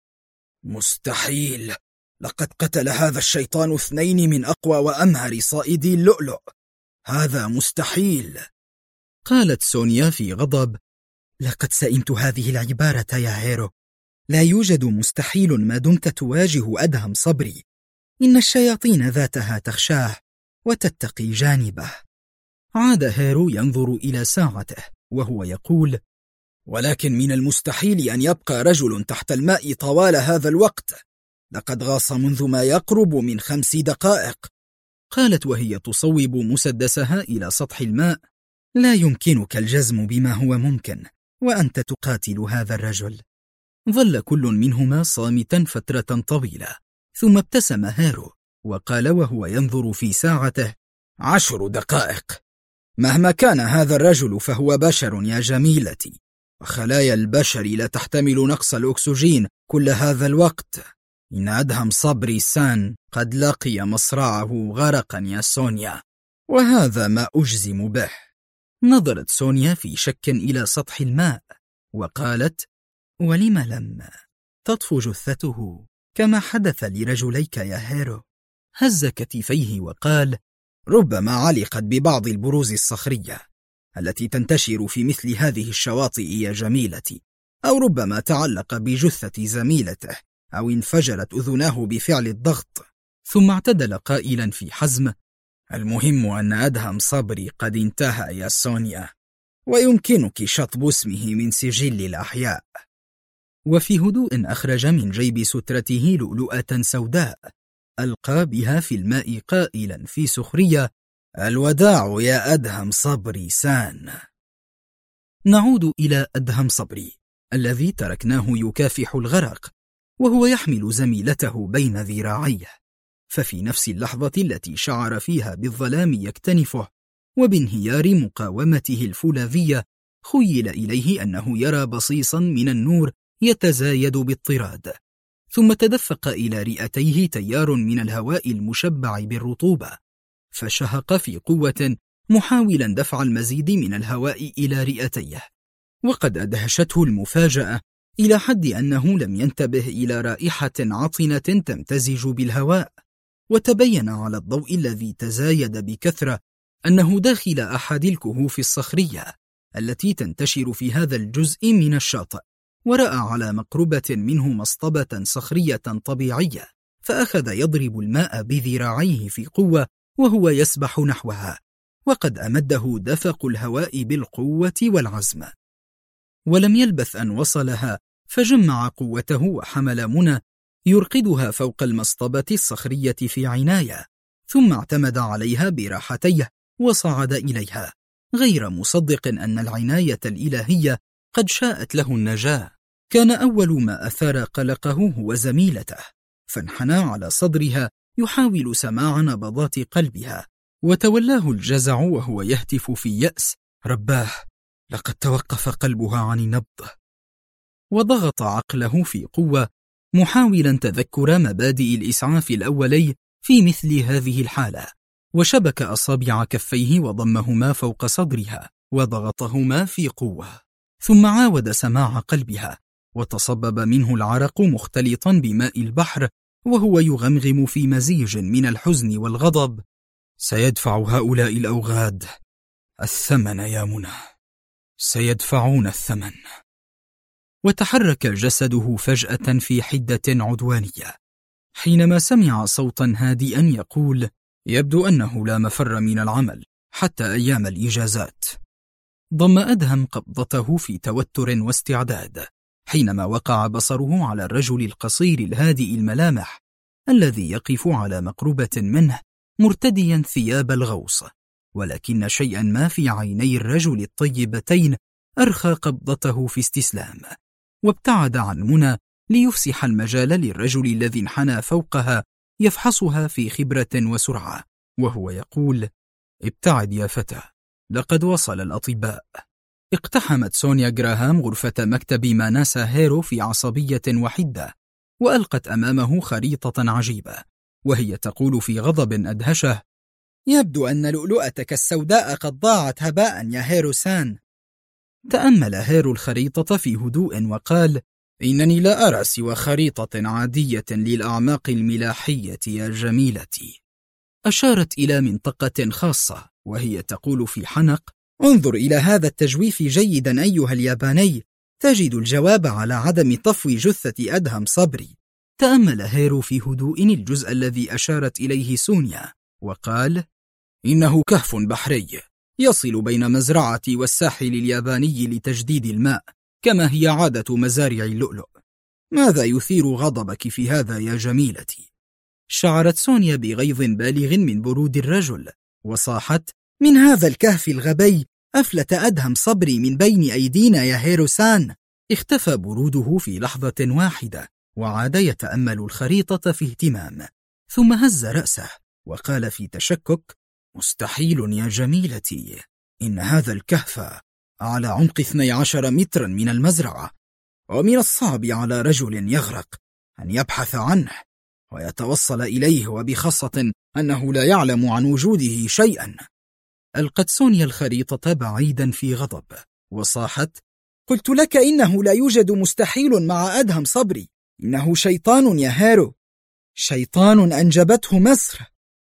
مستحيل! لقد قتل هذا الشيطان 2 من أقوى وأمهر صائدي اللؤلؤ، هذا مستحيل. قالت سونيا في غضب: لقد سئمت هذه العبارة يا هيرو، لا يوجد مستحيل ما دمت تواجه أدهم صبري، إن الشياطين ذاتها تخشاه وتتقي جانبه. عاد هيرو ينظر إلى ساعته وهو يقول: ولكن من المستحيل أن يبقى رجل تحت الماء طوال هذا الوقت، لقد غاص منذ ما يقرب من 5 دقائق. قالت وهي تصوب مسدسها إلى سطح الماء: لا يمكنك الجزم بما هو ممكن وأنت تقاتل هذا الرجل. ظل كل منهما صامتا فترة طويلة، ثم ابتسم هيرو وقال وهو ينظر في ساعته: 10 دقائق. مهما كان هذا الرجل فهو بشر يا جميلتي، وخلايا البشر لا تحتمل نقص الأكسجين كل هذا الوقت. إن أدهم صبري سان قد لقي مصرعه غرقا يا سونيا، وهذا ما أجزم به. نظرت سونيا في شك إلى سطح الماء وقالت: ولم لم تطفو جثته كما حدث لرجليك يا هيرو؟ هز كتفيه وقال: ربما علقت ببعض البروز الصخرية التي تنتشر في مثل هذه الشواطئ يا جميلتي، أو ربما تعلق بجثة زميلته، أو انفجرت أذناه بفعل الضغط. ثم اعتدل قائلا في حزم: المهم أن أدهم صبري قد انتهى يا سونيا، ويمكنك شطب اسمه من سجل الأحياء. وفي هدوء أخرج من جيب سترته لؤلؤة سوداء ألقى بها في الماء قائلا في سخرية: الوداع يا أدهم صبري سان. نعود إلى أدهم صبري الذي تركناه يكافح الغرق وهو يحمل زميلته بين ذراعيه، ففي نفس اللحظة التي شعر فيها بالظلام يكتنفه وبانهيار مقاومته الفولاذية، خيل إليه أنه يرى بصيصا من النور يتزايد باضطراد، ثم تدفق إلى رئتيه تيار من الهواء المشبع بالرطوبة، فشهق في قوة محاولا دفع المزيد من الهواء إلى رئتيه. وقد أدهشته المفاجأة إلى حد أنه لم ينتبه إلى رائحة عطنة تمتزج بالهواء، وتبين على الضوء الذي تزايد بكثرة أنه داخل أحد الكهوف الصخرية التي تنتشر في هذا الجزء من الشاطئ، ورأى على مقربة منه مصطبة صخرية طبيعية، فأخذ يضرب الماء بذراعيه في قوة وهو يسبح نحوها، وقد أمده دفق الهواء بالقوة والعزم. ولم يلبث أن وصلها، فجمع قوته وحمل منى يرقدها فوق المصطبة الصخرية في عناية، ثم اعتمد عليها براحتيه وصعد إليها، غير مصدق أن العناية الإلهية قد شاءت له النجاة. كان أول ما أثار قلقه هو زميلته، فانحنى على صدرها يحاول سماع نبضات قلبها، وتولاه الجزع وهو يهتف في يأس: رباه، لقد توقف قلبها عن النبض. وضغط عقله في قوة محاولا تذكر مبادئ الإسعاف الأولي في مثل هذه الحالة، وشبك أصابع كفيه وضمهما فوق صدرها وضغطهما في قوة، ثم عاود سماع قلبها، وتصبب منه العرق مختلطا بماء البحر وهو يغمغم في مزيج من الحزن والغضب: سيدفع هؤلاء الأوغاد الثمن يا منى، سيدفعون الثمن. وتحرك جسده فجأة في حدة عدوانية حينما سمع صوتا هادئا يقول: يبدو أنه لا مفر من العمل حتى أيام الإجازات. ضم أدهم قبضته في توتر واستعداد حينما وقع بصره على الرجل القصير الهادئ الملامح الذي يقف على مقربة منه مرتديا ثياب الغوص، ولكن شيئا ما في عيني الرجل الطيبتين أرخى قبضته في استسلام، وابتعد عن منى ليفسح المجال للرجل الذي انحنى فوقها يفحصها في خبرة وسرعة وهو يقول: ابتعد يا فتى، لقد وصل الأطباء. اقتحمت سونيا جراهام غرفة مكتب ماناسا هيرو في عصبية وحدة، وألقت أمامه خريطة عجيبة، وهي تقول في غضب أدهشه: يبدو أن لؤلؤتك السوداء قد ضاعت هباء يا هيرو سان. تأمل هيرو الخريطة في هدوء وقال: إنني لا أرى سوى خريطة عادية للأعماق الملاحية يا جميلتي. أشارت إلى منطقة خاصة، وهي تقول في حنق: انظر إلى هذا التجويف جيدا أيها الياباني، تجد الجواب على عدم طفو جثة أدهم صبري. تأمل هيرو في هدوء الجزء الذي أشارت إليه سونيا وقال: إنه كهف بحري يصل بين مزرعتي والساحل الياباني لتجديد الماء، كما هي عادة مزارع اللؤلؤ. ماذا يثير غضبك في هذا يا جميلتي؟ شعرت سونيا بغيظ بالغ من برود الرجل، وصاحت: من هذا الكهف الغبي أفلت أدهم صبري من بين أيدينا يا هيروسان. اختفى بروده في لحظة واحدة، وعاد يتأمل الخريطة في اهتمام، ثم هز رأسه وقال في تشكك: مستحيل يا جميلتي، إن هذا الكهف على عمق 12 مترا من المزرعة، ومن الصعب على رجل يغرق أن يبحث عنه ويتوصل إليه، وبخاصة أنه لا يعلم عن وجوده شيئا. ألقت سونيا الخريطة بعيدا في غضب وصاحت: قلت لك إنه لا يوجد مستحيل مع أدهم صبري، إنه شيطان يا هيرو، شيطان أنجبته مصر.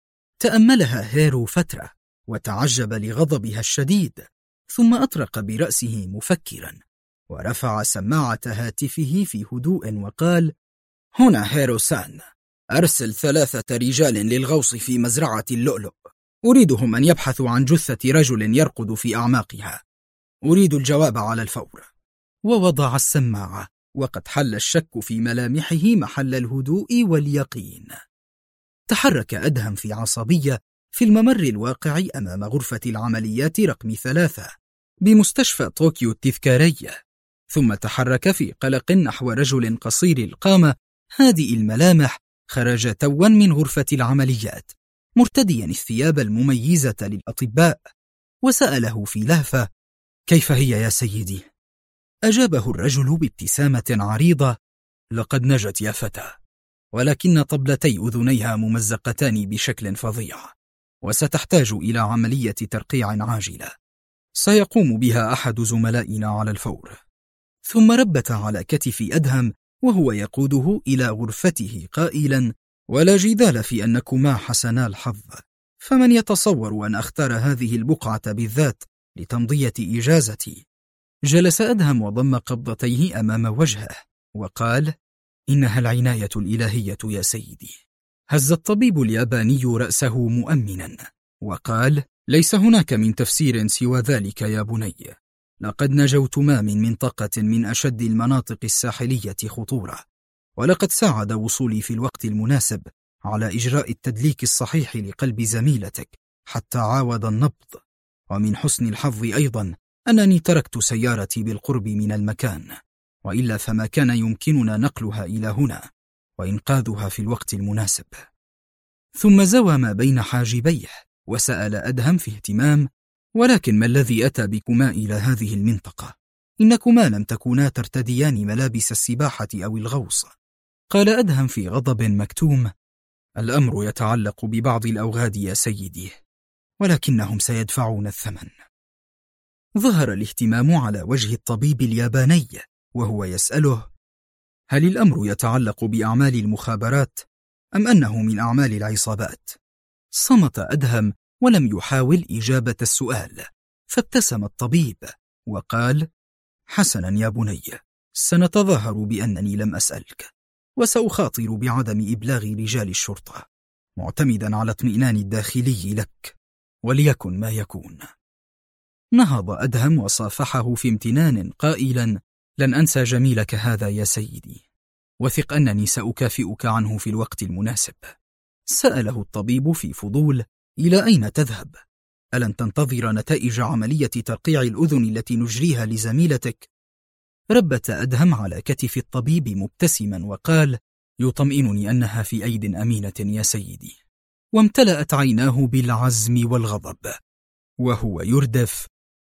تأملها هيرو فترة وتعجب لغضبها الشديد، ثم أطرق برأسه مفكرا، ورفع سماعة هاتفه في هدوء وقال: هنا هيرو سان، أرسل 3 رجال للغوص في مزرعة اللؤلؤ، أريدهم أن يبحثوا عن جثة رجل يرقد في أعماقها، أريد الجواب على الفور. ووضع السماعة، وقد حل الشك في ملامحه محل الهدوء واليقين. تحرك أدهم في عصبية في الممر الواقع أمام غرفة العمليات رقم 3 بمستشفى طوكيو التذكاري، ثم تحرك في قلق نحو رجل قصير القامة هادئ الملامح خرج توا من غرفة العمليات مرتديا الثياب المميزة للأطباء، وسأله في لهفة: كيف هي يا سيدي؟ أجابه الرجل بابتسامة عريضة: لقد نجت يا فتى، ولكن طبلتي أذنيها ممزقتان بشكل فظيع، وستحتاج إلى عملية ترقيع عاجلة، سيقوم بها أحد زملائنا على الفور. ثم ربت على كتف أدهم وهو يقوده إلى غرفته قائلا: ولا جدال في أنكما حسنا الحظ، فمن يتصور أن أختار هذه البقعة بالذات لتمضية إجازتي؟ جلس أدهم وضم قبضتيه أمام وجهه وقال: إنها العناية الإلهية يا سيدي. هز الطبيب الياباني رأسه مؤمنا وقال: ليس هناك من تفسير سوى ذلك يا بني، لقد نجوتما من منطقة من أشد المناطق الساحلية خطورة، ولقد ساعد وصولي في الوقت المناسب على إجراء التدليك الصحيح لقلب زميلتك حتى عاود النبض، ومن حسن الحظ أيضا أنني تركت سيارتي بالقرب من المكان، وإلا فما كان يمكننا نقلها إلى هنا وإنقاذها في الوقت المناسب. ثم زوى ما بين حاجبيه وسأل أدهم في اهتمام: ولكن ما الذي أتى بكما إلى هذه المنطقة؟ إنكما لم تكونا ترتديان ملابس السباحة أو الغوص. قال أدهم في غضب مكتوم: الأمر يتعلق ببعض الأوغاد يا سيدي، ولكنهم سيدفعون الثمن. ظهر الاهتمام على وجه الطبيب الياباني وهو يسأله: هل الأمر يتعلق بأعمال المخابرات أم أنه من أعمال العصابات؟ صمت أدهم ولم يحاول إجابة السؤال، فابتسم الطبيب وقال: حسنا يا بني، سنتظاهر بأنني لم أسألك، وسأخاطر بعدم إبلاغ رجال الشرطة، معتمدا على اطمئنان الداخلي لك، وليكن ما يكون. نهض أدهم وصافحه في امتنان قائلا: لن أنسى جميلك هذا يا سيدي، وثق أنني سأكافئك عنه في الوقت المناسب. سأله الطبيب في فضول: إلى أين تذهب؟ ألن تنتظر نتائج عملية ترقيع الأذن التي نجريها لزميلتك؟ ربت أدهم على كتف الطبيب مبتسما وقال: يطمئنني أنها في أيد أمينة يا سيدي. وامتلأت عيناه بالعزم والغضب وهو يردف: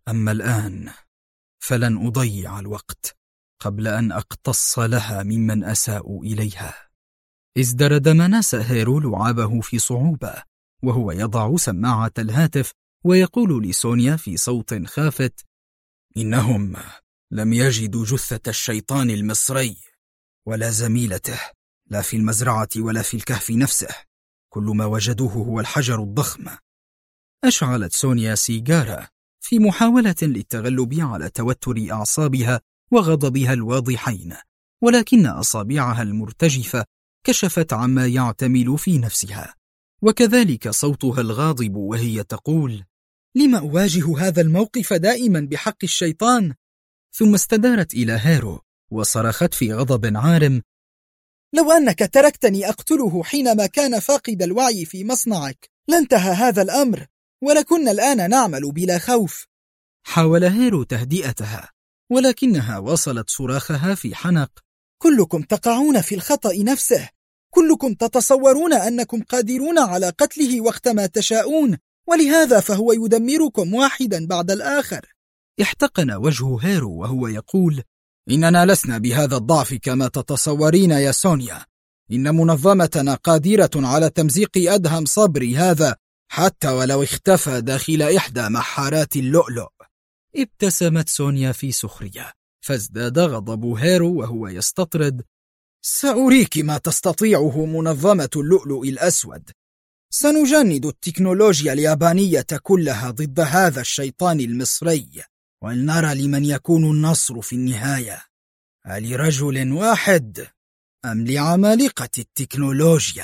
أما الآن فلن أضيع الوقت قبل أن أقتص لها ممن أساءوا إليها. ازدرد مناس هيرو لعابه في صعوبة وهو يضع سماعة الهاتف ويقول لسونيا في صوت خافت: إنهم لم يجدوا جثة الشيطان المصري ولا زميلته، لا في المزرعة ولا في الكهف نفسه. كل ما وجدوه هو الحجر الضخم. أشعلت سونيا سيجارة في محاولة للتغلب على توتر أعصابها وغضبها الواضحين، ولكن أصابعها المرتجفة كشفت عما يعتمل في نفسها، وكذلك صوتها الغاضب وهي تقول: لم أواجه هذا الموقف دائما بحق الشيطان؟ ثم استدارت إلى هيرو وصرخت في غضب عارم: لو أنك تركتني أقتله حينما كان فاقد الوعي في مصنعك لانتهى هذا الأمر، ولكنا الآن نعمل بلا خوف. حاول هيرو تهدئتها، ولكنها واصلت صراخها في حنق: كلكم تقعون في الخطأ نفسه، كلكم تتصورون أنكم قادرون على قتله وقت ما تشاءون، ولهذا فهو يدمركم واحدا بعد الآخر. احتقن وجه هيرو وهو يقول: إننا لسنا بهذا الضعف كما تتصورين يا سونيا. إن منظمتنا قادرة على تمزيق أدهم صبري هذا حتى ولو اختفى داخل إحدى محارات اللؤلؤ. ابتسمت سونيا في سخرية، فازداد غضب هيرو وهو يستطرد: سأريك ما تستطيعه منظمة اللؤلؤ الأسود. سنجند التكنولوجيا اليابانية كلها ضد هذا الشيطان المصري، ولنرى لمن يكون النصر في النهاية، لرجل واحد أم لعمالقة التكنولوجيا.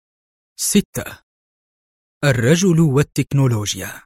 6. الرجل والتكنولوجيا.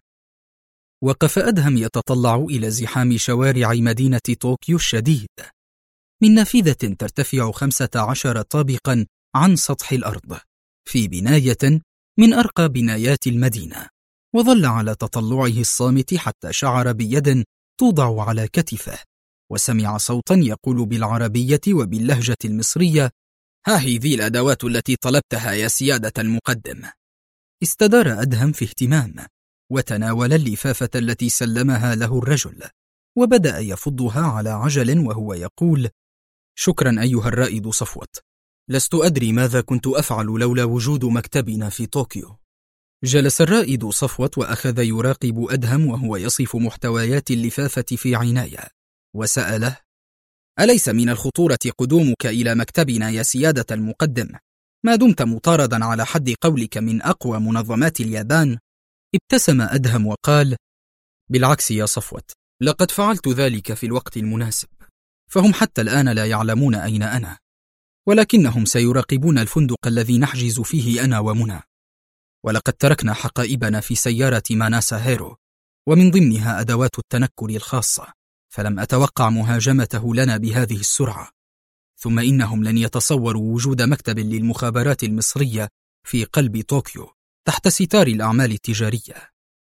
وقف أدهم يتطلع إلى زحام شوارع مدينة طوكيو الشديد من نافذة ترتفع 15 طابقا عن سطح الأرض في بناية من أرقى بنايات المدينة، وظل على تطلعه الصامت حتى شعر بيد توضع على كتفه، وسمع صوتا يقول بالعربية وباللهجة المصرية: ها هذه الأدوات التي طلبتها يا سيادة المقدم. استدار أدهم في اهتمام وتناول اللفافة التي سلمها له الرجل، وبدأ يفضها على عجل وهو يقول: شكرا أيها الرائد صفوت، لست أدري ماذا كنت أفعل لولا وجود مكتبنا في طوكيو. جلس الرائد صفوت وأخذ يراقب أدهم وهو يصف محتويات اللفافة في عناية، وسأله: أليس من الخطورة قدومك إلى مكتبنا يا سيادة المقدم، ما دمت مطاردا على حد قولك من أقوى منظمات اليابان؟ ابتسم أدهم وقال: بالعكس يا صفوت، لقد فعلت ذلك في الوقت المناسب، فهم حتى الآن لا يعلمون أين أنا، ولكنهم سيراقبون الفندق الذي نحجز فيه أنا ومنى، ولقد تركنا حقائبنا في سيارة ماناسا هيرو، ومن ضمنها أدوات التنكر الخاصة، فلم أتوقع مهاجمته لنا بهذه السرعة. ثم إنهم لن يتصوروا وجود مكتب للمخابرات المصرية في قلب طوكيو تحت ستار الأعمال التجارية.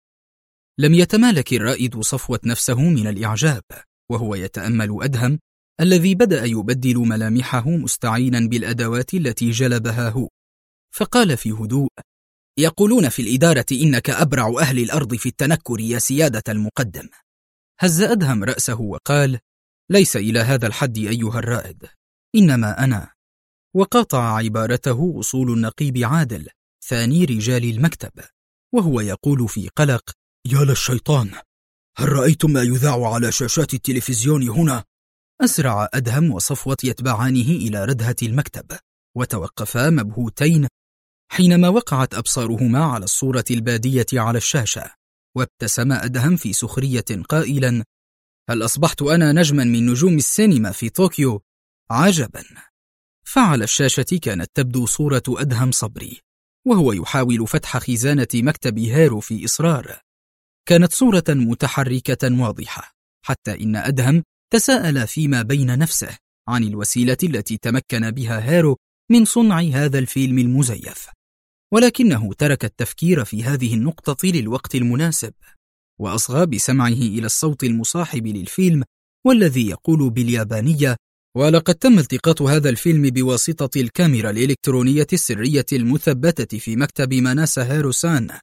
لم يتمالك الرائد صفوت نفسه من الإعجاب وهو يتأمل أدهم الذي بدأ يبدل ملامحه مستعينا بالأدوات التي جلبها هو، فقال في هدوء: يقولون في الإدارة إنك أبرع أهل الأرض في التنكر يا سيادة المقدم. هز أدهم رأسه وقال: ليس إلى هذا الحد أيها الرائد، إنما أنا. وقاطع عبارته وصول النقيب عادل ثاني رجال المكتب وهو يقول في قلق: يا للشيطان، هل رأيتم ما يذاع على شاشات التلفزيون هنا؟ أسرع أدهم وصفوت يتبعانه إلى ردهة المكتب، وتوقفا مبهوتين حينما وقعت أبصارهما على الصورة البادية على الشاشة. وابتسم أدهم في سخرية قائلا: هل أصبحت أنا نجما من نجوم السينما في طوكيو؟ عجبا. فعلى الشاشة كانت تبدو صورة أدهم صبري وهو يحاول فتح خزانة مكتب هيرو في إصرار. كانت صورة متحركة واضحة، حتى إن أدهم تساءل فيما بين نفسه عن الوسيلة التي تمكن بها هيرو من صنع هذا الفيلم المزيف، ولكنه ترك التفكير في هذه النقطة للوقت المناسب، وأصغى بسمعه إلى الصوت المصاحب للفيلم والذي يقول باليابانية: ولقد تم التقاط هذا الفيلم بواسطة الكاميرا الإلكترونية السرية المثبتة في مكتب ماناسا هيرو سان،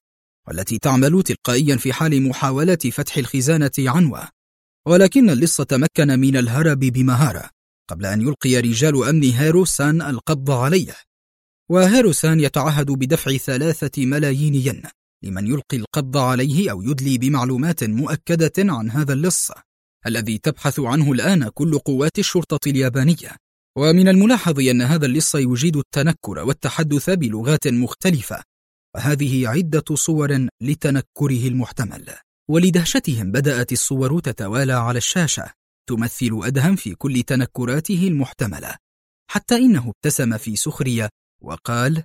والتي تعمل تلقائيا في حال محاولة فتح الخزانة عنوة، ولكن اللص تمكن من الهرب بمهارة قبل أن يلقي رجال أمن هيرو-سان القبض عليه. وهيرو-سان يتعهد بدفع 3 ملايين ين لمن يلقي القبض عليه أو يدلي بمعلومات مؤكدة عن هذا اللص الذي تبحث عنه الآن كل قوات الشرطة اليابانية. ومن الملاحظ أن هذا اللص يجيد التنكر والتحدث بلغات مختلفة، وهذه عدة صور لتنكره المحتمل. ولدهشتهم بدأت الصور تتوالى على الشاشة تمثل أدهم في كل تنكراته المحتملة، حتى إنه ابتسم في سخرية وقال: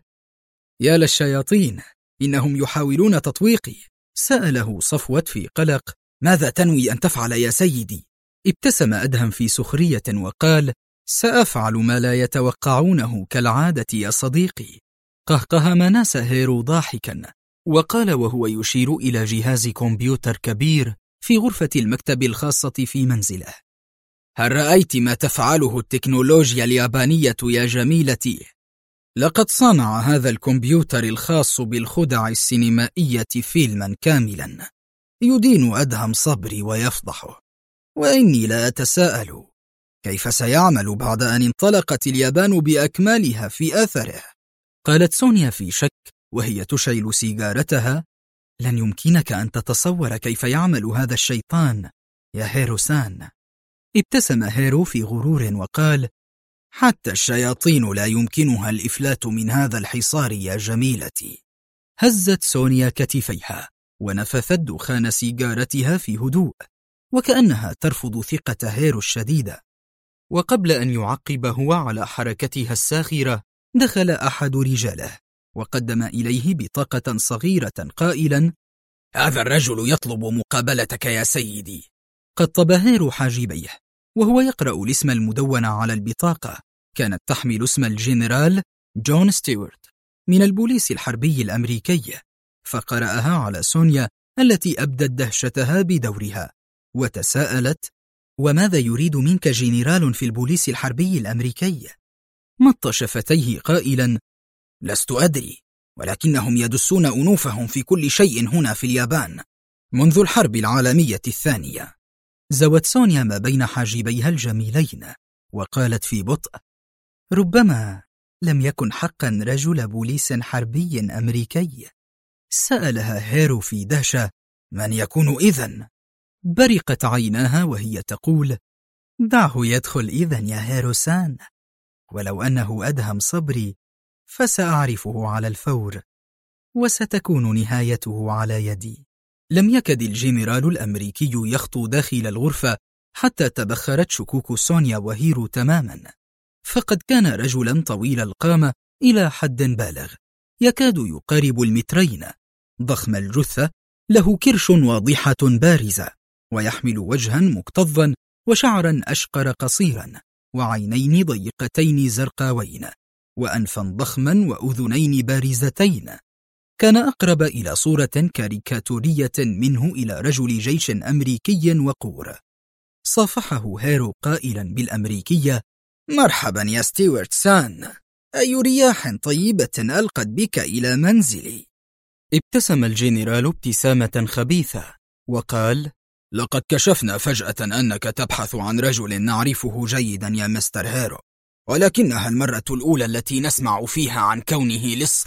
يا للشياطين، إنهم يحاولون تطويقي. سأله صفوت في قلق: ماذا تنوي أن تفعل يا سيدي؟ ابتسم أدهم في سخرية وقال: سأفعل ما لا يتوقعونه كالعادة يا صديقي. قهقه مناس هيرو ضاحكا وقال وهو يشير إلى جهاز كمبيوتر كبير في غرفة المكتب الخاصة في منزله: هل رأيت ما تفعله التكنولوجيا اليابانية يا جميلتي؟ لقد صنع هذا الكمبيوتر الخاص بالخدع السينمائية فيلما كاملا يدين أدهم صبري ويفضحه، وإني لا أتساءل كيف سيعمل بعد أن انطلقت اليابان بأكملها في أثره. قالت سونيا في شك وهي تشعل سيجارتها: لن يمكنك أن تتصور كيف يعمل هذا الشيطان يا هيرو-سان. ابتسم هيرو في غرور وقال: حتى الشياطين لا يمكنها الإفلات من هذا الحصار يا جميلتي. هزت سونيا كتفيها ونفثت دخان سيجارتها في هدوء وكأنها ترفض ثقة هيرو الشديدة. وقبل أن يعقب هو على حركتها الساخرة، دخل أحد رجاله وقدم إليه بطاقة صغيرة قائلا: هذا الرجل يطلب مقابلتك يا سيدي. قطب هيرو حاجبيه وهو يقرأ الاسم المدون على البطاقة. كانت تحمل اسم الجنرال جون ستيوارت من البوليس الحربي الأمريكي، فقرأها على سونيا التي أبدت دهشتها بدورها وتساءلت: وماذا يريد منك جنرال في البوليس الحربي الأمريكي؟ مط شفتيه قائلا: لست أدري، ولكنهم يدسون أنوفهم في كل شيء هنا في اليابان منذ الحرب العالمية الثانية. زوت سونيا ما بين حاجبيها الجميلين وقالت في بطء: ربما لم يكن حقا رجل بوليس حربي أمريكي. سألها هيرو في دهشة: من يكون إذن؟ برقت عيناها وهي تقول: دعه يدخل إذن يا هيرو-سان، ولو أنه أدهم صبري فسأعرفه على الفور وستكون نهايته على يدي. لم يكد الجنرال الأمريكي يخطو داخل الغرفة حتى تبخرت شكوك سونيا وهيرو تماما، فقد كان رجلا طويل القامة إلى حد بالغ يكاد يقارب 2 متر، ضخم الجثة، له كرش واضحة بارزة، ويحمل وجها مكتظا وشعرا أشقر قصيرا وعينين ضيقتين زرقاوين وأنفا ضخما وأذنين بارزتين. كان أقرب إلى صورة كاريكاتورية منه إلى رجل جيش أمريكي وقور. صافحه هيرو قائلا بالأمريكية: مرحبا يا ستيوارت-سان، أي رياح طيبة ألقت بك إلى منزلي. ابتسم الجنرال ابتسامة خبيثة وقال: لقد كشفنا فجأة أنك تبحث عن رجل نعرفه جيدا يا مستر هيرو، ولكنها المرة الأولى التي نسمع فيها عن كونه لصا.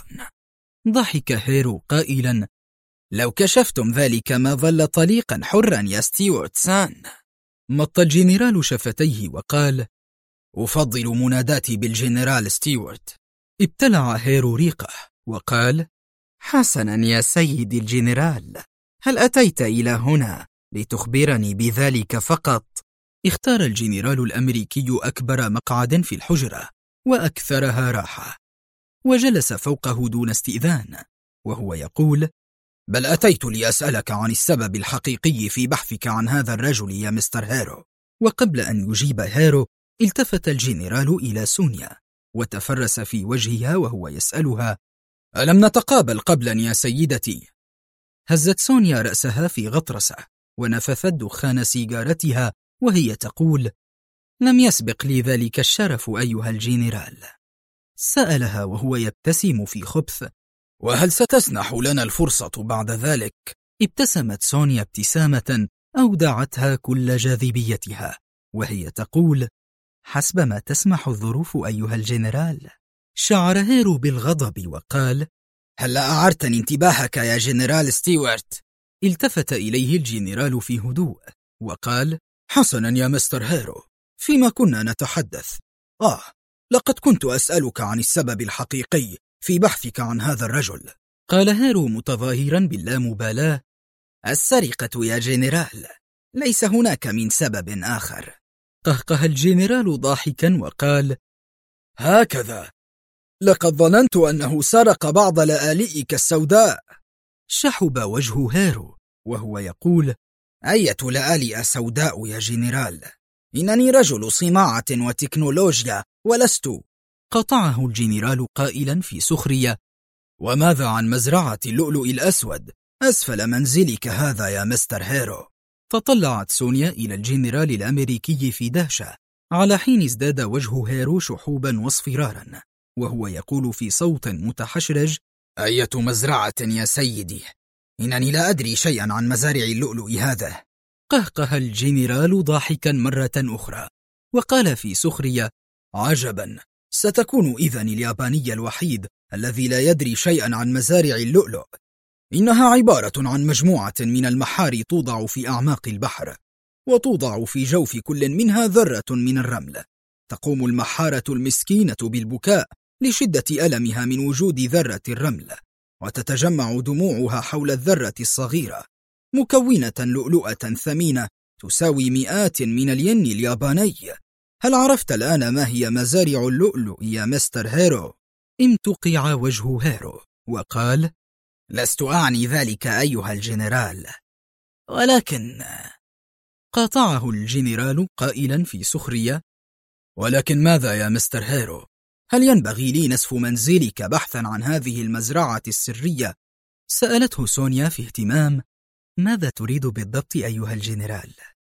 ضحك هيرو قائلا: لو كشفتم ذلك ما ظل طليقا حرا يا ستيوارت-سان. مط الجنرال شفتيه وقال: أفضل مناداتي بالجنرال ستيوارت. ابتلع هيرو ريقه وقال: حسنا يا سيدي الجنرال، هل أتيت إلى هنا لتخبرني بذلك فقط؟ اختار الجنرال الأمريكي أكبر مقعد في الحجرة وأكثرها راحة، وجلس فوقه دون استئذان وهو يقول: بل أتيت لأسألك عن السبب الحقيقي في بحثك عن هذا الرجل يا مستر هيرو. وقبل أن يجيب هيرو التفت الجنرال إلى سونيا وتفرس في وجهها وهو يسألها: ألم نتقابل قبلا يا سيدتي؟ هزت سونيا رأسها في غطرسة ونفثت دخان سيجارتها وهي تقول: لم يسبق لي ذلك الشرف أيها الجنرال. سألها وهو يبتسم في خبث: وهل ستسنح لنا الفرصة بعد ذلك؟ ابتسمت سونيا ابتسامة أودعتها كل جاذبيتها وهي تقول: حسب ما تسمح الظروف أيها الجنرال. شعر هيرو بالغضب وقال: هل أعرتني انتباهك يا جنرال ستيوارت؟ التفت إليه الجنرال في هدوء وقال: حسنا يا مستر هيرو، فيما كنا نتحدث؟ لقد كنت أسألك عن السبب الحقيقي في بحثك عن هذا الرجل. قال هيرو متظاهرا باللامبالاة: السرقة يا جنرال، ليس هناك من سبب آخر. قهقه الجنرال ضاحكا وقال: هكذا، لقد ظننت أنه سرق بعض لآلئك السوداء. شحب وجه هيرو وهو يقول: أية لآلئ سوداء يا جنرال؟ إنني رجل صناعة وتكنولوجيا ولست. قطعه الجنرال قائلا في سخرية: وماذا عن مزرعة اللؤلؤ الأسود أسفل منزلك هذا يا مستر هيرو؟ تطلعت سونيا إلى الجنرال الأمريكي في دهشة، على حين ازداد وجه هيرو شحوبا واصفرارا وهو يقول في صوت متحشرج: أية مزرعة يا سيدي؟ إنني لا أدري شيئا عن مزارع اللؤلؤ هذا. قهقه الجنرال ضاحكا مرة أخرى وقال في سخرية: عجبا، ستكون إذن الياباني الوحيد الذي لا يدري شيئا عن مزارع اللؤلؤ. إنها عبارة عن مجموعة من المحار توضع في أعماق البحر، وتوضع في جوف كل منها ذرة من الرمل. تقوم المحارة المسكينة بالبكاء لشدة ألمها من وجود ذرة الرمل، وتتجمع دموعها حول الذرة الصغيرة مكونة لؤلؤة ثمينة تساوي مئات من الين الياباني. هل عرفت الآن ما هي مزارع اللؤلؤ يا مستر هيرو؟ امتقع وجه هيرو وقال: لست أعني ذلك أيها الجنرال، ولكن... قاطعه الجنرال قائلا في سخرية: ولكن ماذا يا مستر هيرو؟ هل ينبغي لي نسف منزلك بحثا عن هذه المزرعة السرية؟ سألته سونيا في اهتمام: ماذا تريد بالضبط أيها الجنرال؟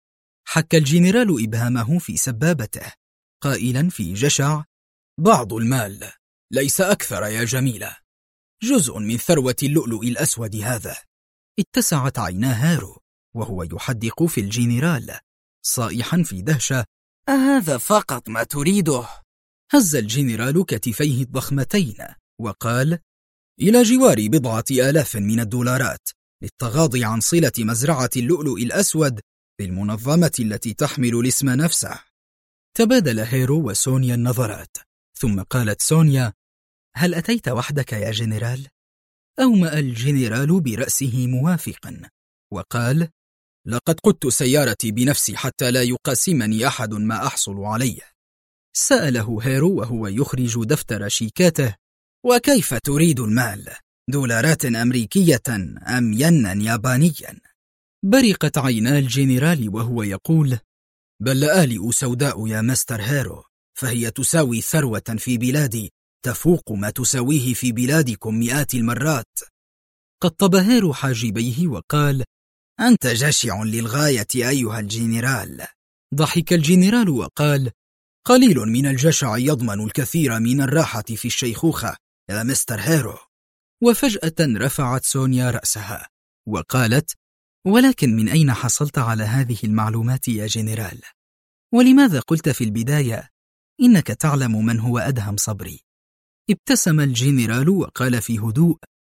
حك الجنرال إبهامه في سبابته قائلا في جشع: بعض المال، ليس أكثر يا جميلة، جزء من ثروة اللؤلؤ الأسود هذا. اتسعت عينا هيرو وهو يحدق في الجنرال صائحا في دهشة: أهذا فقط ما تريده؟ هز الجنرال كتفيه الضخمتين وقال: إلى جوار 1,000 من الدولارات للتغاضي عن صلة مزرعة اللؤلؤ الأسود بالمنظمة التي تحمل الاسم نفسه. تبادل هيرو وسونيا النظرات، ثم قالت سونيا: هل أتيت وحدك يا جنرال؟ أومأ الجنرال برأسه موافقا وقال: لقد قدت سيارتي بنفسي حتى لا يقاسمني أحد ما أحصل عليه. سأله هيرو وهو يخرج دفتر شيكاته: وكيف تريد المال؟ دولارات أمريكية أم ينا يابانيا؟ برقت عينا الجنرال وهو يقول: بل لآلئ سوداء يا مستر هيرو، فهي تساوي ثروة في بلادي تفوق ما تساويه في بلادكم مئات المرات. قطب هيرو حاجبيه وقال: أنت جشع للغاية أيها الجنرال. ضحك الجنرال وقال: قليل من الجشع يضمن الكثير من الراحة في الشيخوخة يا مستر هيرو. وفجأة رفعت سونيا رأسها وقالت: ولكن من أين حصلت على هذه المعلومات يا جنرال؟ ولماذا قلت في البداية إنك تعلم من هو أدهم صبري؟ ابتسم الجنرال وقال في هدوء: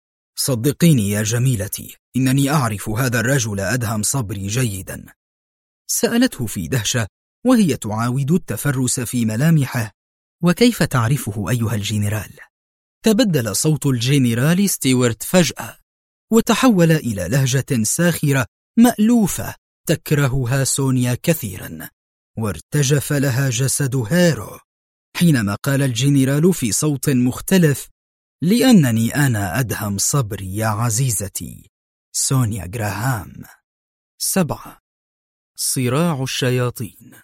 صدقيني يا جميلتي، إنني أعرف هذا الرجل أدهم صبري جيدا. سألته في دهشة وهي تعاود التفرس في ملامحه: وكيف تعرفه أيها الجنرال؟ تبدل صوت الجنرال ستيوارت فجأة وتحول إلى لهجة ساخرة مألوفة تكرهها سونيا كثيرا، وارتجف لها جسد هيرو حينما قال الجنرال في صوت مختلف: لأنني أنا أدهم صبري يا عزيزتي سونيا جراهام. 7. صراع الشياطين.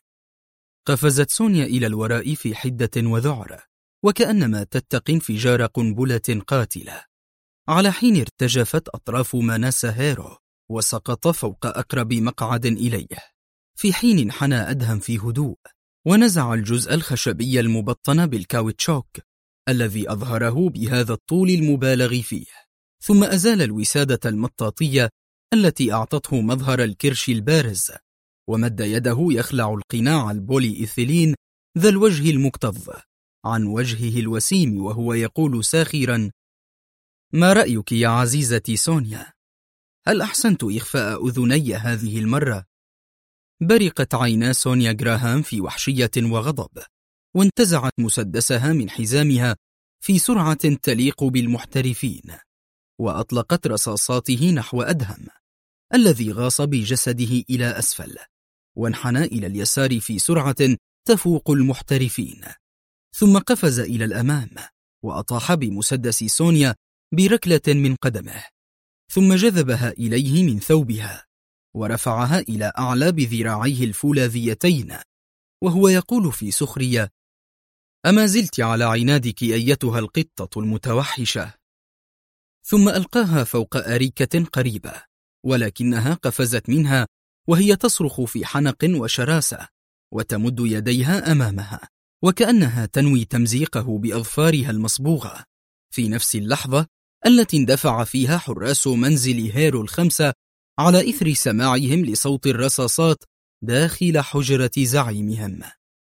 قفزت سونيا إلى الوراء في حدة وذعر، وكأنما تتقي انفجار قنبلة قاتلة، على حين ارتجفت أطراف مناس هيرو وسقط فوق أقرب مقعد إليه، في حين انحنى أدهم في هدوء ونزع الجزء الخشبي المبطن بالكاوتشوك الذي أظهره بهذا الطول المبالغ فيه، ثم أزال الوسادة المطاطية التي أعطته مظهر الكرش البارز، ومد يده يخلع القناع البولي إيثيلين ذا الوجه المكتظ عن وجهه الوسيم، وهو يقول ساخرا: ما رأيك يا عزيزتي سونيا؟ هل أحسنت إخفاء أذني هذه المرة؟ برقت عينا سونيا جراهام في وحشية وغضب، وانتزعت مسدسها من حزامها في سرعة تليق بالمحترفين، وأطلقت رصاصاته نحو أدهم الذي غاص بجسده إلى أسفل، وانحنى إلى اليسار في سرعة تفوق المحترفين، ثم قفز إلى الأمام وأطاح بمسدس سونيا بركلة من قدمه، ثم جذبها إليه من ثوبها ورفعها إلى أعلى بذراعيه الفولاذيتين، وهو يقول في سخرية: أما زلت على عنادك أيتها القطة المتوحشة؟ ثم ألقاها فوق أريكة قريبة، ولكنها قفزت منها وهي تصرخ في حنق وشراسة، وتمد يديها أمامها وكأنها تنوي تمزيقه بأظفارها المصبوغة، في نفس اللحظة التي اندفع فيها حراس منزل هيرو الخمسة على إثر سماعهم لصوت الرصاصات داخل حجرة زعيمهم.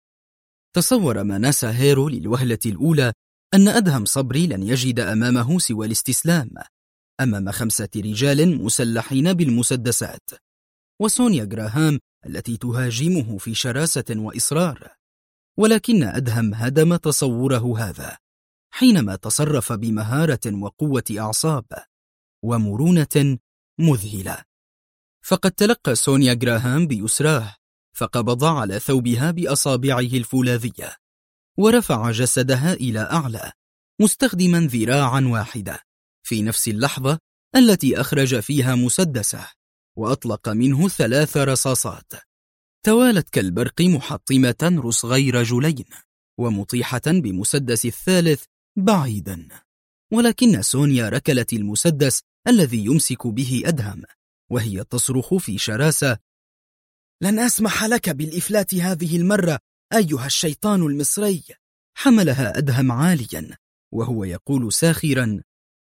تصور ماناسا هيرو للوهلة الأولى أن أدهم صبري لن يجد أمامه سوى الاستسلام أمام 5 رجال مسلحين بالمسدسات، وسونيا جراهام التي تهاجمه في شراسة وإصرار، ولكن أدهم هدم تصوره هذا حينما تصرف بمهارة وقوة أعصاب ومرونة مذهلة. فقد تلقى سونيا جراهام بيسراه، فقبض على ثوبها بأصابعه الفولاذية، ورفع جسدها إلى أعلى مستخدما ذراعا واحدة في نفس اللحظة التي أخرج فيها مسدسه، وأطلق منه 3 رصاصات توالت كالبرق محطمة رصغي رجلين ومطيحة بمسدس الثالث بعيدا، ولكن سونيا ركلت المسدس الذي يمسك به أدهم وهي تصرخ في شراسة: لن أسمح لك بالإفلات هذه المرة أيها الشيطان المصري. حملها أدهم عاليا وهو يقول ساخرا: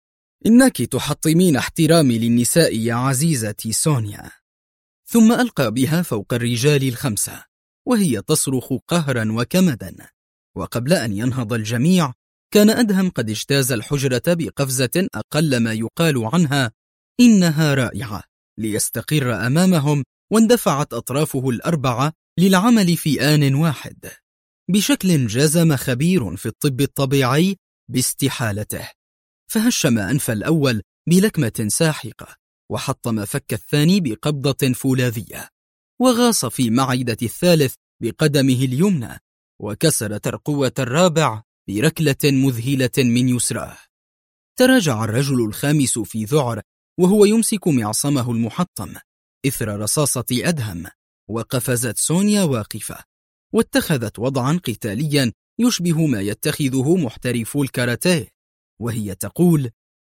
إنك تحطمين احترامي للنساء يا عزيزتي سونيا. ثم ألقى بها فوق الرجال ال5 وهي تصرخ قهرا وكمدا، وقبل أن ينهض الجميع كان أدهم قد اجتاز الحجرة بقفزة أقل ما يقال عنها إنها رائعة ليستقر أمامهم، واندفعت أطرافه ال4 للعمل في آن واحد بشكل جزم خبير في الطب الطبيعي باستحالته، فهشم أنف الأول بلكمة ساحقة، وحطم فك الثاني بقبضة فولاذية، وغاص في معدة الثالث بقدمه اليمنى، وكسر ترقوة الرابع بركلة مذهلة من يسراه. تراجع الرجل الخامس في ذعر وهو يمسك معصمه المحطم إثر رصاصة أدهم، وقفزت سونيا واقفة واتخذت وضعا قتاليا يشبه ما يتخذه محترفو الكاراتيه، وهي تقول: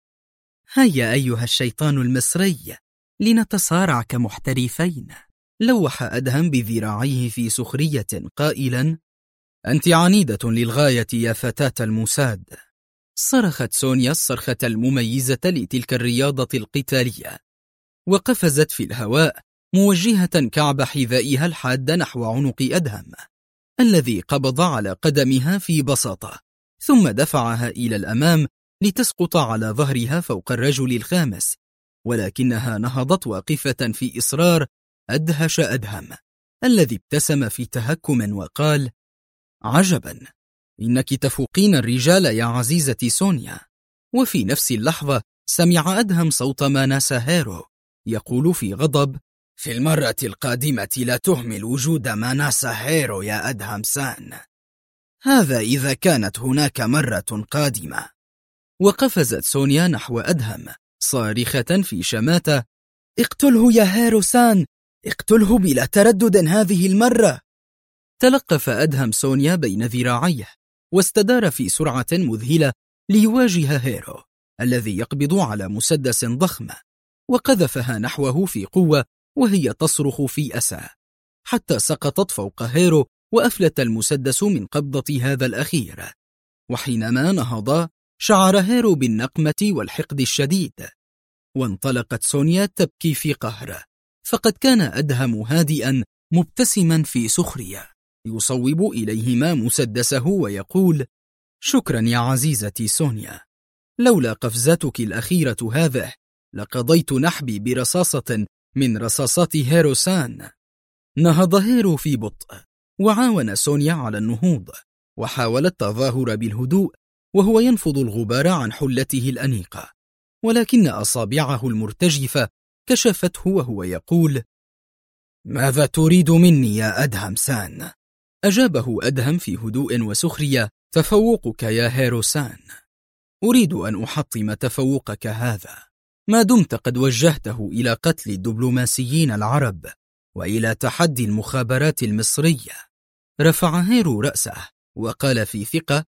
هيا أيها الشيطان المصري لنتصارع كمحترفين. لوح أدهم بذراعيه في سخرية قائلا: أنت عنيدة للغاية يا فتاة المساد. صرخت سونيا الصرخة المميزة لتلك الرياضة القتالية، وقفزت في الهواء موجهة كعب حذائها الحاد نحو عنق أدهم الذي قبض على قدمها في بساطة، ثم دفعها إلى الأمام لتسقط على ظهرها فوق الرجل الخامس، ولكنها نهضت واقفة في إصرار أدهش أدهم الذي ابتسم في تهكم وقال: عجبا، إنك تفوقين الرجال يا عزيزتي سونيا. وفي نفس اللحظة سمع أدهم صوت ماناسا هيرو يقول في غضب: في المرة القادمة لا تهمل وجود ماناسا هيرو يا أدهم سان، هذا إذا كانت هناك مرة قادمة. وقفزت سونيا نحو أدهم صارخة في شماتة: اقتله يا هيرو سان، اقتله بلا تردد هذه المرة. تلقف أدهم سونيا بين ذراعيه واستدار في سرعة مذهلة ليواجه هيرو الذي يقبض على مسدس ضخم، وقذفها نحوه في قوة وهي تصرخ في أسى، حتى سقطت فوق هيرو وأفلت المسدس من قبضة هذا الأخير، وحينما نهضا شعر هيرو بالنقمة والحقد الشديد، وانطلقت سونيا تبكي في قهر، فقد كان أدهم هادئا مبتسما في سخرية، يصوب إليهما مسدسه ويقول: شكرا يا عزيزتي سونيا، لولا قفزتك الأخيرة هذه لقضيت نحبي برصاصة من رصاصات هيرو سان. نهض هيرو في بطء وعاون سونيا على النهوض، وحاول التظاهر بالهدوء وهو ينفض الغبار عن حلته الأنيقة، ولكن أصابعه المرتجفة كشفته وهو يقول: ماذا تريد مني يا أدهم سان؟ أجابه أدهم في هدوء وسخرية: تفوقك يا هيرو سان. أريد أن أحطم تفوقك هذا ما دمت قد وجهته إلى قتل الدبلوماسيين العرب وإلى تحدي المخابرات المصرية. رفع هيرو رأسه وقال في ثقة: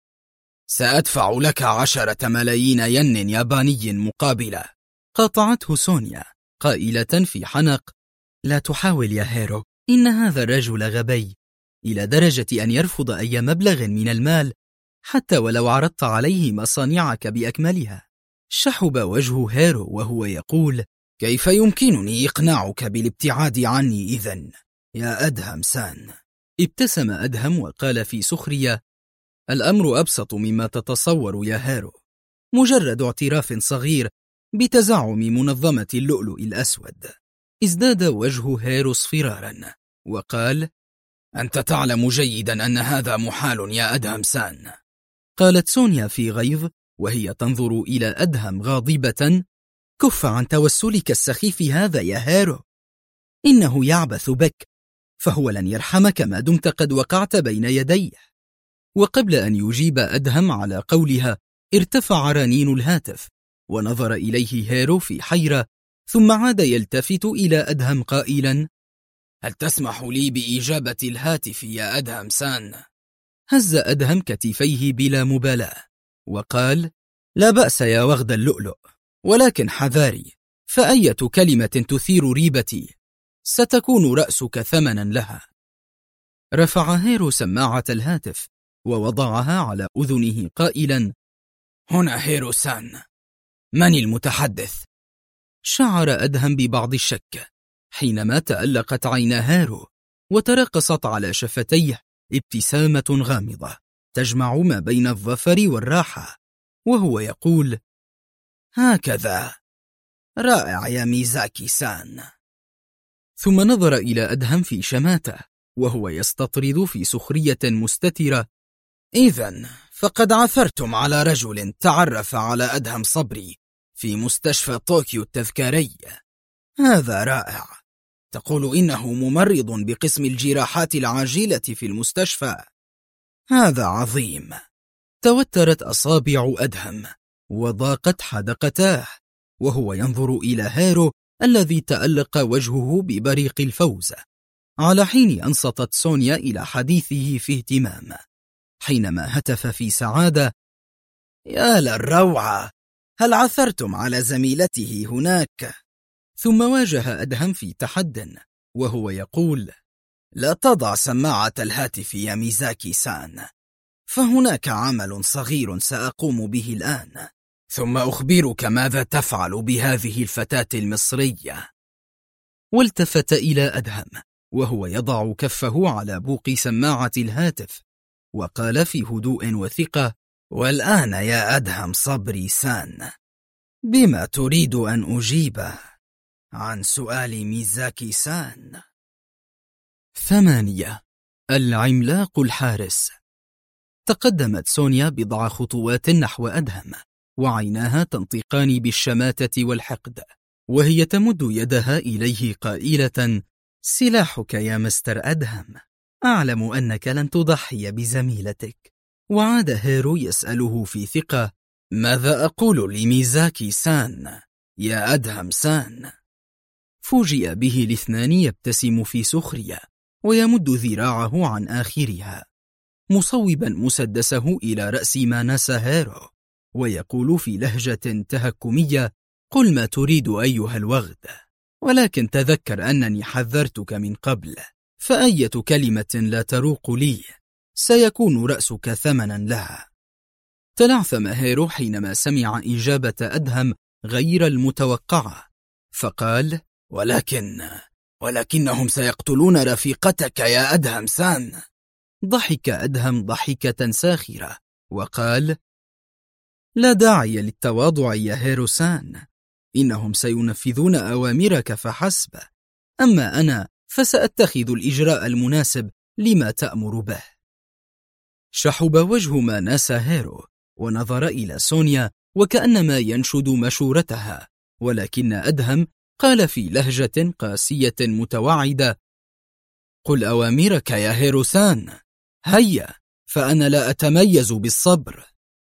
سأدفع لك 10 ملايين ين ياباني مقابلة. قاطعته سونيا قائلة في حنق: لا تحاول يا هيرو، إن هذا الرجل غبي إلى درجة أن يرفض أي مبلغ من المال حتى ولو عرضت عليه مصانعك بأكملها. شحب وجه هيرو وهو يقول: كيف يمكنني إقناعك بالابتعاد عني إذن يا أدهم سان؟ ابتسم أدهم وقال في سخرية: الأمر أبسط مما تتصور يا هيرو، مجرد اعتراف صغير بتزعم منظمة اللؤلؤ الأسود. ازداد وجه هيرو اصفرارا وقال: أنت تعلم جيدا أن هذا محال يا أدهم سان. قالت سونيا في غيظ وهي تنظر إلى أدهم غاضبة: كف عن توسلك السخيف هذا يا هيرو، إنه يعبث بك، فهو لن يرحمك ما دمت قد وقعت بين يديه. وقبل أن يجيب أدهم على قولها ارتفع رنين الهاتف ونظر إليه هيرو في حيرة، ثم عاد يلتفت إلى أدهم قائلا: هل تسمح لي بإجابة الهاتف يا أدهم سان؟ هز أدهم كتفيه بلا مبالاة وقال: لا بأس يا وغد اللؤلؤ، ولكن حذاري، فأية كلمة تثير ريبتي ستكون رأسك ثمنا لها. رفع هيرو سماعة الهاتف ووضعها على أذنه قائلا: هنا هيرو سان، من المتحدث؟ شعر أدهم ببعض الشك حينما تألقت عينا هيرو وترقصت على شفتيه ابتسامة غامضة تجمع ما بين الظفر والراحة، وهو يقول: هكذا، رائع يا ميزاكي سان. ثم نظر إلى أدهم في شماتة وهو يستطرد في سخرية مستترة: إذن فقد عثرتم على رجل تعرف على أدهم صبري في مستشفى طوكيو التذكاري. هذا رائع. تقول إنه ممرض بقسم الجراحات العاجلة في المستشفى. هذا عظيم. توترت أصابع أدهم وضاقت حدقتاه وهو ينظر إلى هيرو الذي تألق وجهه ببريق الفوز، على حين أنصتت سونيا إلى حديثه في اهتمام، حينما هتف في سعادة: يا للروعة، هل عثرتم على زميلته هناك؟ ثم واجه أدهم في تحد وهو يقول: لا تضع سماعة الهاتف يا ميزاكي سان، فهناك عمل صغير سأقوم به الآن، ثم أخبرك ماذا تفعل بهذه الفتاة المصرية. والتفت إلى أدهم وهو يضع كفه على بوق سماعة الهاتف وقال في هدوء وثقة: والآن يا أدهم صبري سان، بما تريد أن أجيب عن سؤال ميزاكي سان؟ 8. العملاق الحارس. تقدمت سونيا بضع خطوات نحو أدهم وعيناها تنطقان بالشماتة والحقد، وهي تمد يدها إليه قائلة: سلاحك يا مستر أدهم، أعلم أنك لن تضحي بزميلتك. وعاد هيرو يسأله في ثقة: ماذا أقول لميزاكي سان يا أدهم سان؟ فوجئ به الاثنان يبتسم في سخرية ويمد ذراعه عن آخرها مصوبا مسدسه إلى رأس ماناس هيرو ويقول في لهجة تهكمية: قل ما تريد أيها الوغد، ولكن تذكر أنني حذرتك من قبل، فأية كلمة لا تروق لي سيكون رأسك ثمنا لها. تلعثم هيرو حينما سمع إجابة أدهم غير المتوقعة، فقال: ولكنهم سيقتلون رفيقتك يا أدهم سان. ضحك أدهم ضحكة ساخرة وقال: لا داعي للتواضع يا هيرو سان، إنهم سينفذون أوامرك فحسب، أما أنا فسأتخذ الإجراء المناسب لما تأمر به. شحب وجه ماناسا هيرو ونظر إلى سونيا وكأنما ينشد مشورتها، ولكن أدهم قال في لهجة قاسية متوعدة: قل أوامرك يا هيرو سان، هيا، فأنا لا أتميز بالصبر.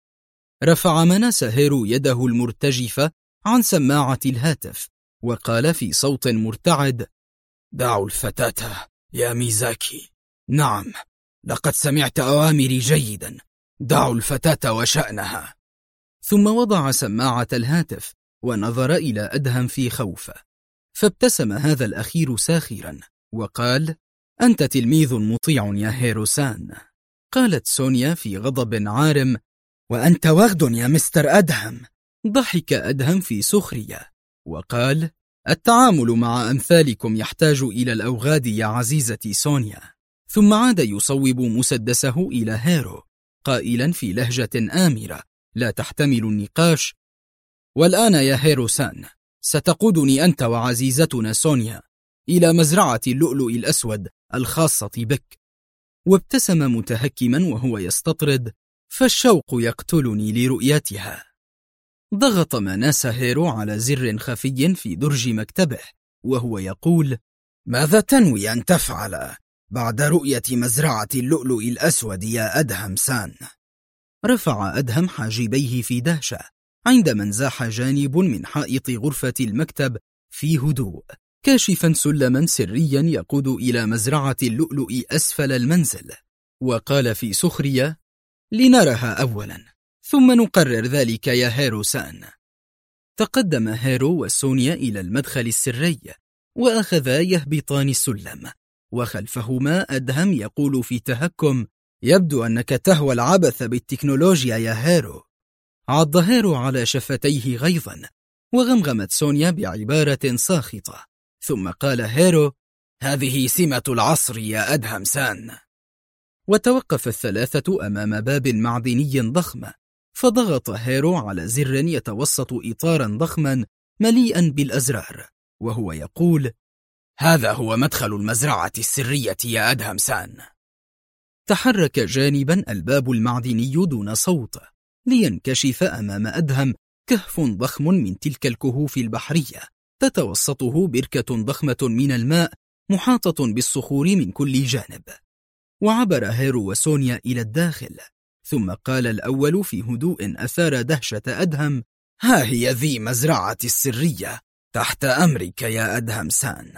رفع ماناسا هيرو يده المرتجفة عن سماعة الهاتف وقال في صوت مرتعد: دعوا الفتاة يا ميزاكي. نعم، لقد سمعت أوامري جيدا، دعوا الفتاة وشأنها. ثم وضع سماعة الهاتف ونظر إلى أدهم في خوف، فابتسم هذا الأخير ساخرا وقال: أنت تلميذ مطيع يا هيرو سان. قالت سونيا في غضب عارم: وأنت وغد يا مستر أدهم. ضحك أدهم في سخرية وقال: التعامل مع أمثالكم يحتاج إلى الأوغاد يا عزيزتي سونيا. ثم عاد يصوب مسدسه إلى هيرو قائلا في لهجة آمرة لا تحتمل النقاش: والآن يا هيرو سان ستقودني أنت وعزيزتنا سونيا إلى مزرعة اللؤلؤ الأسود الخاصة بك. وابتسم متهكما وهو يستطرد: فالشوق يقتلني لرؤيتها. ضغط ماناسا هيرو على زر خفي في درج مكتبه وهو يقول: ماذا تنوي أن تفعل بعد رؤية مزرعة اللؤلؤ الأسود يا أدهم سان؟ رفع أدهم حاجبيه في دهشة عندما انزاح جانب من حائط غرفة المكتب في هدوء، كاشفا سلما سريا يقود إلى مزرعة اللؤلؤ أسفل المنزل، وقال في سخرية: لنرها أولا ثم نقرر ذلك يا هيرو سان. تقدم هيرو وسونيا إلى المدخل السري وأخذا يهبطان السلم، وخلفهما أدهم يقول في تهكم: يبدو أنك تهوى العبث بالتكنولوجيا يا هيرو. عض هيرو على شفتيه غيظا، وغمغمت سونيا بعبارة ساخطة، ثم قال هيرو: هذه سمة العصر يا أدهم سان. وتوقف الثلاثة أمام باب معدني ضخم، فضغط هيرو على زر يتوسط إطارا ضخما مليئا بالأزرار وهو يقول: هذا هو مدخل المزرعة السرية يا أدهم سان. تحرك جانبا الباب المعدني دون صوت لينكشف أمام أدهم كهف ضخم من تلك الكهوف البحرية تتوسطه بركة ضخمة من الماء محاطة بالصخور من كل جانب. وعبر هيرو وسونيا إلى الداخل، ثم قال الأول في هدوء أثار دهشة أدهم: ها هي ذي مزرعة السرية تحت أمرك يا أدهم سان.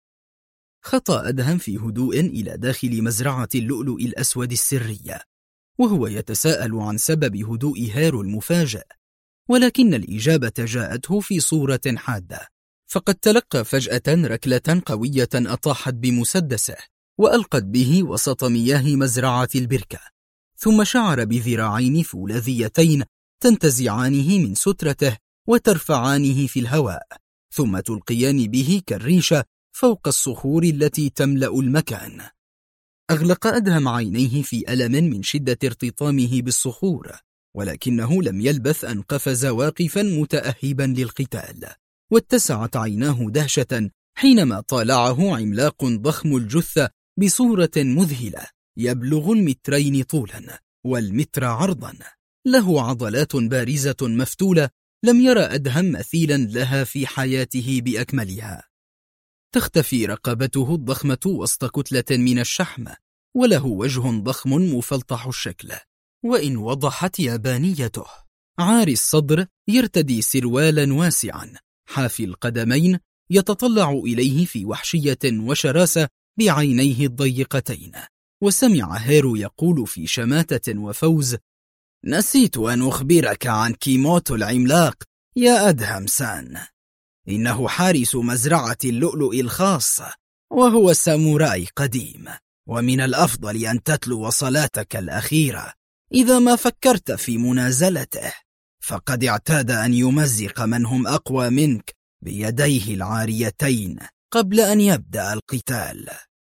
خطى أدهم في هدوء إلى داخل مزرعة اللؤلؤ الأسود السرية وهو يتساءل عن سبب هدوء هيرو المفاجئ، ولكن الإجابة جاءته في صورة حادة، فقد تلقى فجأة ركلة قوية أطاحت بمسدسه وألقت به وسط مياه مزرعة البركة، ثم شعر بذراعين فولاذيتين تنتزعانه من سترته وترفعانه في الهواء، ثم تلقيان به كالريشة فوق الصخور التي تملأ المكان. أغلق أدهم عينيه في ألم من شدة ارتطامه بالصخور، ولكنه لم يلبث أن قفز واقفا متأهبا للقتال، واتسعت عيناه دهشة حينما طالعه عملاق ضخم الجثة بصورة مذهلة يبلغ 2 متر طولا والمتر عرضا، له عضلات بارزة مفتولة لم يرى أدهم مثيلا لها في حياته بأكملها. تختفي رقبته الضخمة وسط كتلة من الشحم، وله وجه ضخم مفلطح الشكل، وإن وضحت يابانيته. عاري الصدر يرتدي سروالا واسعا حافي القدمين يتطلع إليه في وحشية وشراسة بعينيه الضيقتين. وسمع هيرو يقول في شماتة وفوز: نسيت أن أخبرك عن كيموتو العملاق يا أدهم سان، إنه حارس مزرعة اللؤلؤ الخاصة، وهو ساموراي قديم، ومن الأفضل أن تتلو صلاتك الأخيرة إذا ما فكرت في منازلته فقد اعتاد أن يمزق من هم أقوى منك بيديه العاريتين قبل أن يبدأ القتال.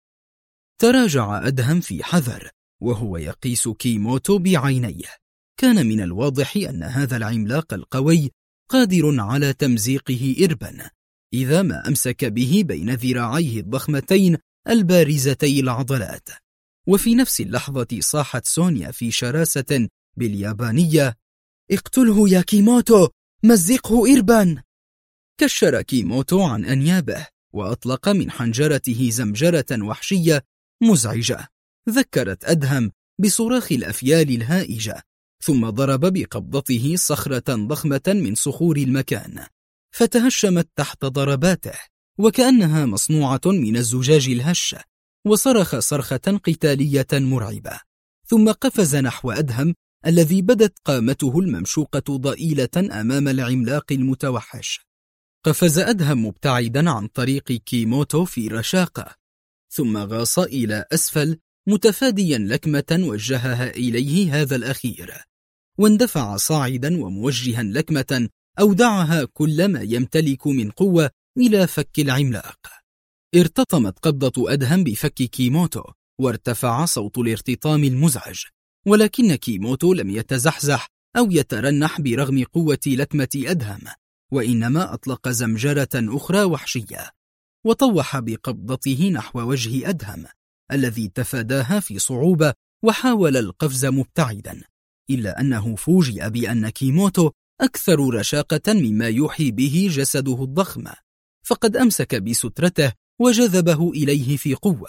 تراجع أدهم في حذر وهو يقيس كيموتو بعينيه. كان من الواضح أن هذا العملاق القوي قادر على تمزيقه إربا إذا ما أمسك به بين ذراعيه الضخمتين البارزتي العضلات. وفي نفس اللحظة صاحت سونيا في شراسة باليابانية: اقتله يا كيموتو، مزقه إربا. كشر كيموتو عن أنيابه وأطلق من حنجرته زمجرة وحشية مزعجة ذكرت أدهم بصراخ الأفيال الهائجة، ثم ضرب بقبضته صخرة ضخمة من صخور المكان فتهشمت تحت ضرباته وكأنها مصنوعة من الزجاج الهش، وصرخ صرخة قتالية مرعبة، ثم قفز نحو أدهم الذي بدت قامته الممشوقة ضئيلة أمام العملاق المتوحش. قفز أدهم مبتعدا عن طريق كيموتو في رشاقة، ثم غاص إلى أسفل متفاديا لكمة وجهها إليه هذا الأخير، واندفع صاعدا وموجها لكمة أودعها كل ما يمتلك من قوة إلى فك العملاق. ارتطمت قبضة أدهم بفك كيموتو وارتفع صوت الارتطام المزعج، ولكن كيموتو لم يتزحزح أو يترنح برغم قوة لكمة أدهم، وإنما أطلق زمجرة أخرى وحشية وطوح بقبضته نحو وجه أدهم الذي تفاداها في صعوبة وحاول القفز مبتعدا، إلا أنه فوجئ بأن كيموتو أكثر رشاقة مما يوحي به جسده الضخم، فقد أمسك بسترته وجذبه إليه في قوة.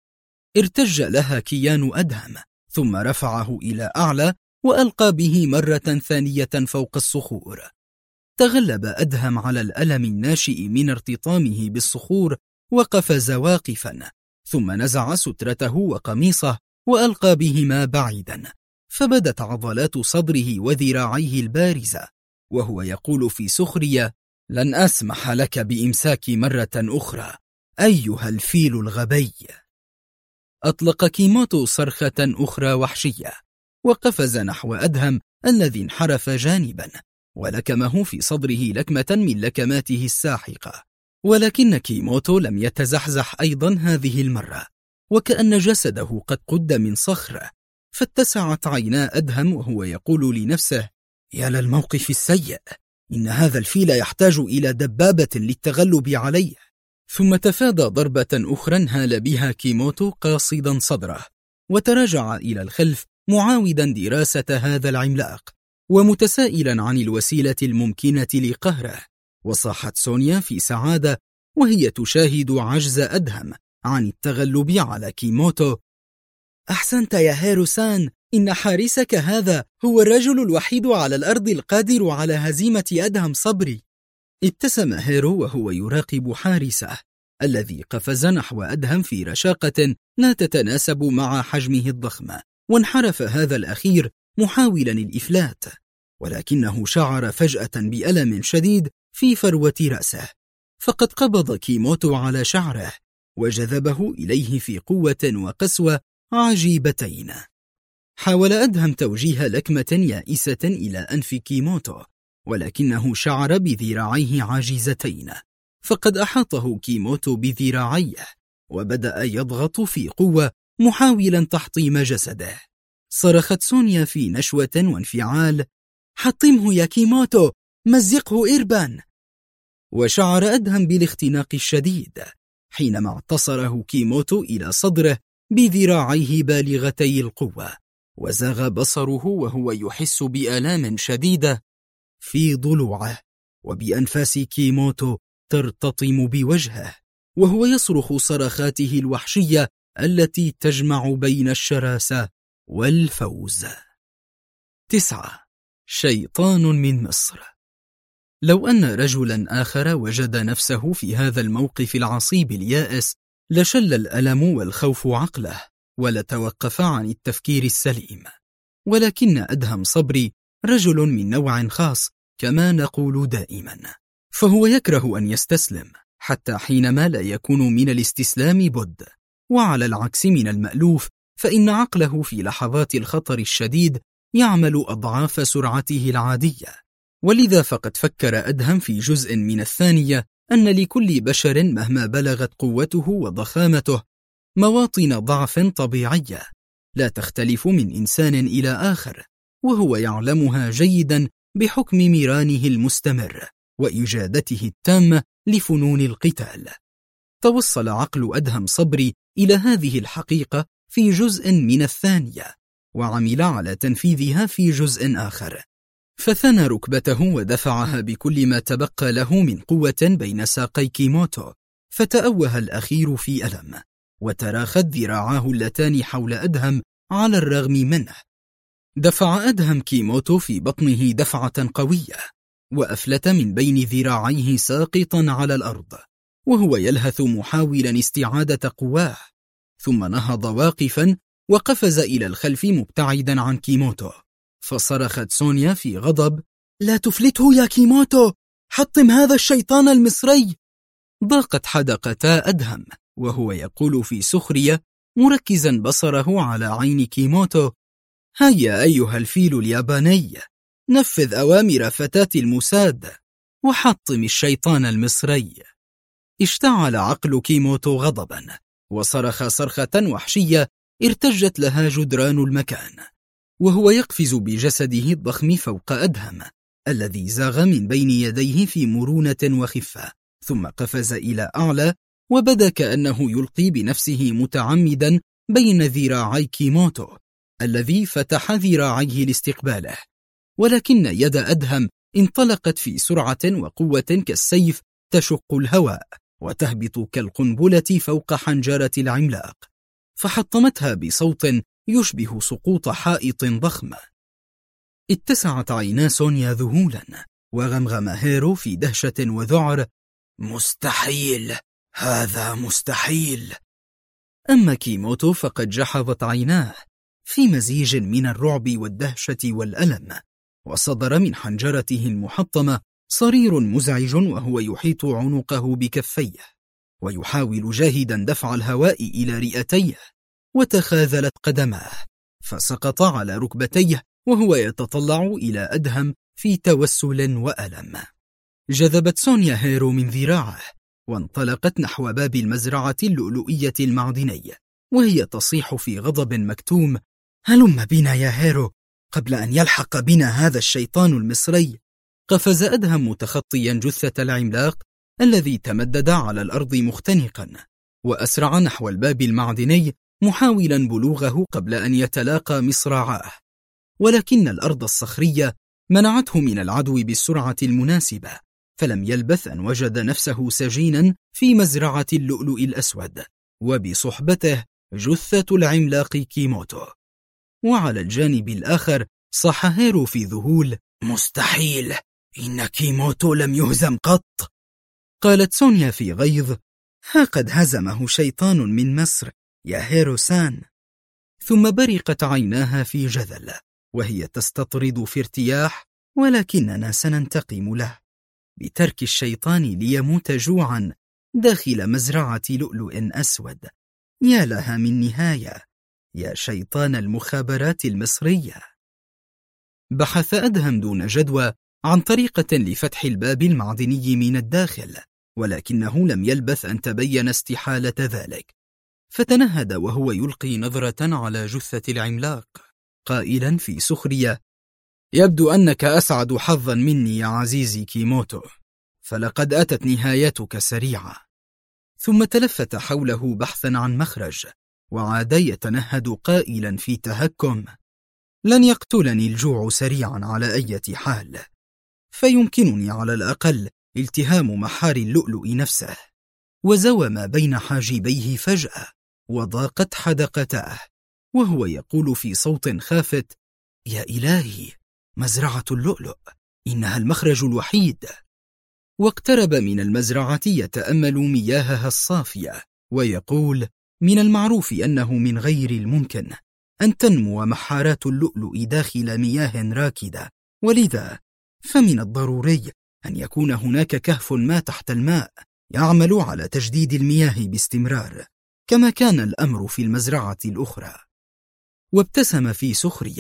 ارتج لها كيان أدهم ثم رفعه إلى أعلى وألقى به مرة ثانية فوق الصخور. تغلب أدهم على الألم الناشئ من ارتطامه بالصخور وقفز واقفا، ثم نزع سترته وقميصه وألقى بهما بعيدا، فبدت عضلات صدره وذراعيه البارزة وهو يقول في سخرية: لن أسمح لك بإمساك مرة أخرى أيها الفيل الغبي. أطلق كيموتو صرخة أخرى وحشية وقفز نحو أدهم الذي انحرف جانبا ولكمه في صدره لكمة من لكماته الساحقة، ولكن كيموتو لم يتزحزح أيضا هذه المرة، وكأن جسده قد قد من صخرة، فاتسعت عينا أدهم وهو يقول لنفسه: يا للموقف السيء، إن هذا الفيل يحتاج إلى دبابة للتغلب عليه. ثم تفادى ضربة أخرى انهال بها كيموتو قاصدا صدره، وتراجع إلى الخلف معاودا دراسة هذا العملاق ومتسائلا عن الوسيلة الممكنة لقهره. وصاحت سونيا في سعادة وهي تشاهد عجز أدهم عن التغلب على كيموتو: أحسنت يا هيروسان، إن حارسك هذا هو الرجل الوحيد على الأرض القادر على هزيمة أدهم صبري. ابتسم هيرو وهو يراقب حارسه الذي قفز نحو أدهم في رشاقة لا تتناسب مع حجمه الضخم، وانحرف هذا الأخير محاولا الإفلات، ولكنه شعر فجأة بألم شديد في فروة رأسه، فقد قبض كيموتو على شعره وجذبه إليه في قوة وقسوة عجيبتين. حاول أدهم توجيه لكمة يائسة إلى أنف كيموتو، ولكنه شعر بذراعيه عاجزتين، فقد أحاطه كيموتو بذراعيه وبدأ يضغط في قوة محاولا تحطيم جسده. صرخت سونيا في نشوة وانفعال: حطمه يا كيموتو، مزقه إربان. وشعر أدهم بالاختناق الشديد حينما اعتصره كيموتو إلى صدره بذراعيه بالغتي القوة، وزاغ بصره وهو يحس بآلام شديدة في ضلوعه وبأنفاس كيموتو ترتطم بوجهه وهو يصرخ صرخاته الوحشية التي تجمع بين الشراسة والفوز. 9. شيطان من مصر. لو أن رجلا آخر وجد نفسه في هذا الموقف العصيب اليائس لشل الألم والخوف عقله ولتوقف عن التفكير السليم، ولكن أدهم صبري رجل من نوع خاص كما نقول دائما، فهو يكره أن يستسلم حتى حينما لا يكون من الاستسلام بد، وعلى العكس من المألوف فإن عقله في لحظات الخطر الشديد يعمل أضعاف سرعته العادية، ولذا فقد فكر أدهم في جزء من الثانية أن لكل بشر مهما بلغت قوته وضخامته مواطن ضعف طبيعية لا تختلف من إنسان إلى آخر، وهو يعلمها جيدا بحكم ميرانه المستمر وإجادته التامة لفنون القتال. توصل عقل أدهم صبري إلى هذه الحقيقة في جزء من الثانية، وعمل على تنفيذها في جزء آخر، فثنى ركبته ودفعها بكل ما تبقى له من قوة بين ساقي كيموتو، فتأوه الأخير في ألم، وتراخت ذراعاه اللتان حول أدهم على الرغم منه. دفع أدهم كيموتو في بطنه دفعة قوية، وأفلت من بين ذراعيه ساقطا على الأرض وهو يلهث محاولا استعادة قواه، ثم نهض واقفا وقفز إلى الخلف مبتعدا عن كيموتو. فصرخت سونيا في غضب: لا تفلته يا كيموتو، حطم هذا الشيطان المصري. ضاقت حدقتا أدهم وهو يقول في سخرية مركزا بصره على عين كيموتو: هيا أيها الفيل الياباني، نفذ أوامر فتاة الموساد وحطم الشيطان المصري. اشتعل عقل كيموتو غضبا وصرخ صرخة وحشية ارتجت لها جدران المكان، وهو يقفز بجسده الضخم فوق أدهم الذي زاغ من بين يديه في مرونة وخفة، ثم قفز إلى أعلى وبدا كأنه يلقي بنفسه متعمدا بين ذراعي كيموتو الذي فتح ذراعيه لاستقباله، ولكن يد أدهم انطلقت في سرعة وقوة كالسيف تشق الهواء وتهبط كالقنبلة فوق حنجرة العملاق، فحطمتها بصوت يشبه سقوط حائط ضخم. اتسعت عينا سونيا ذهولا، وغمغم هيرو في دهشة وذعر: مستحيل، هذا مستحيل. أما كيموتو فقد جحظت عيناه في مزيج من الرعب والدهشة والألم، وصدر من حنجرته المحطمة صرير مزعج وهو يحيط عنقه بكفيه ويحاول جاهدا دفع الهواء إلى رئتيه، وتخاذلت قدماه فسقط على ركبتيه وهو يتطلع إلى أدهم في توسل وألم. جذبت سونيا هيرو من ذراعه وانطلقت نحو باب المزرعة اللؤلؤية المعدنية وهي تصيح في غضب مكتوم: هلم بنا يا هيرو قبل أن يلحق بنا هذا الشيطان المصري. قفز أدهم متخطيا جثة العملاق الذي تمدد على الأرض مختنقا، وأسرع نحو الباب المعدني محاولا بلوغه قبل أن يتلاقى مصراعاه، ولكن الأرض الصخرية منعته من العدو بالسرعة المناسبة، فلم يلبث أن وجد نفسه سجينا في مزرعة اللؤلؤ الأسود وبصحبته جثة العملاق كيموتو. وعلى الجانب الآخر صاح هيرو في ذهول: مستحيل، إن كيموتو لم يهزم قط. قالت سونيا في غيظ: ها قد هزمه شيطان من مصر يا هيرو سان. ثم برقت عيناها في جذل وهي تستطرد في ارتياح: ولكننا سننتقم له بترك الشيطان ليموت جوعا داخل مزرعة لؤلؤ أسود. يا لها من نهاية يا شيطان المخابرات المصرية. بحث أدهم دون جدوى عن طريقة لفتح الباب المعدني من الداخل، ولكنه لم يلبث أن تبين استحالة ذلك، فتنهد وهو يلقي نظرة على جثة العملاق قائلا في سخرية: يبدو أنك أسعد حظا مني يا عزيزي كيموتو، فلقد أتت نهايتك سريعة. ثم تلفت حوله بحثا عن مخرج، وعاد يتنهد قائلا في تهكم: لن يقتلني الجوع سريعا على أي حال، فيمكنني على الأقل التهام محار اللؤلؤ نفسه. وزوى ما بين حاجبيه فجأة وضاقت حدقتاه وهو يقول في صوت خافت: يا إلهي، مزرعة اللؤلؤ، إنها المخرج الوحيد. واقترب من المزرعة يتأمل مياهها الصافية ويقول: من المعروف أنه من غير الممكن أن تنمو محارات اللؤلؤ داخل مياه راكدة، ولذا فمن الضروري أن يكون هناك كهف ما تحت الماء يعمل على تجديد المياه باستمرار كما كان الأمر في المزرعة الأخرى. وابتسم في سخرية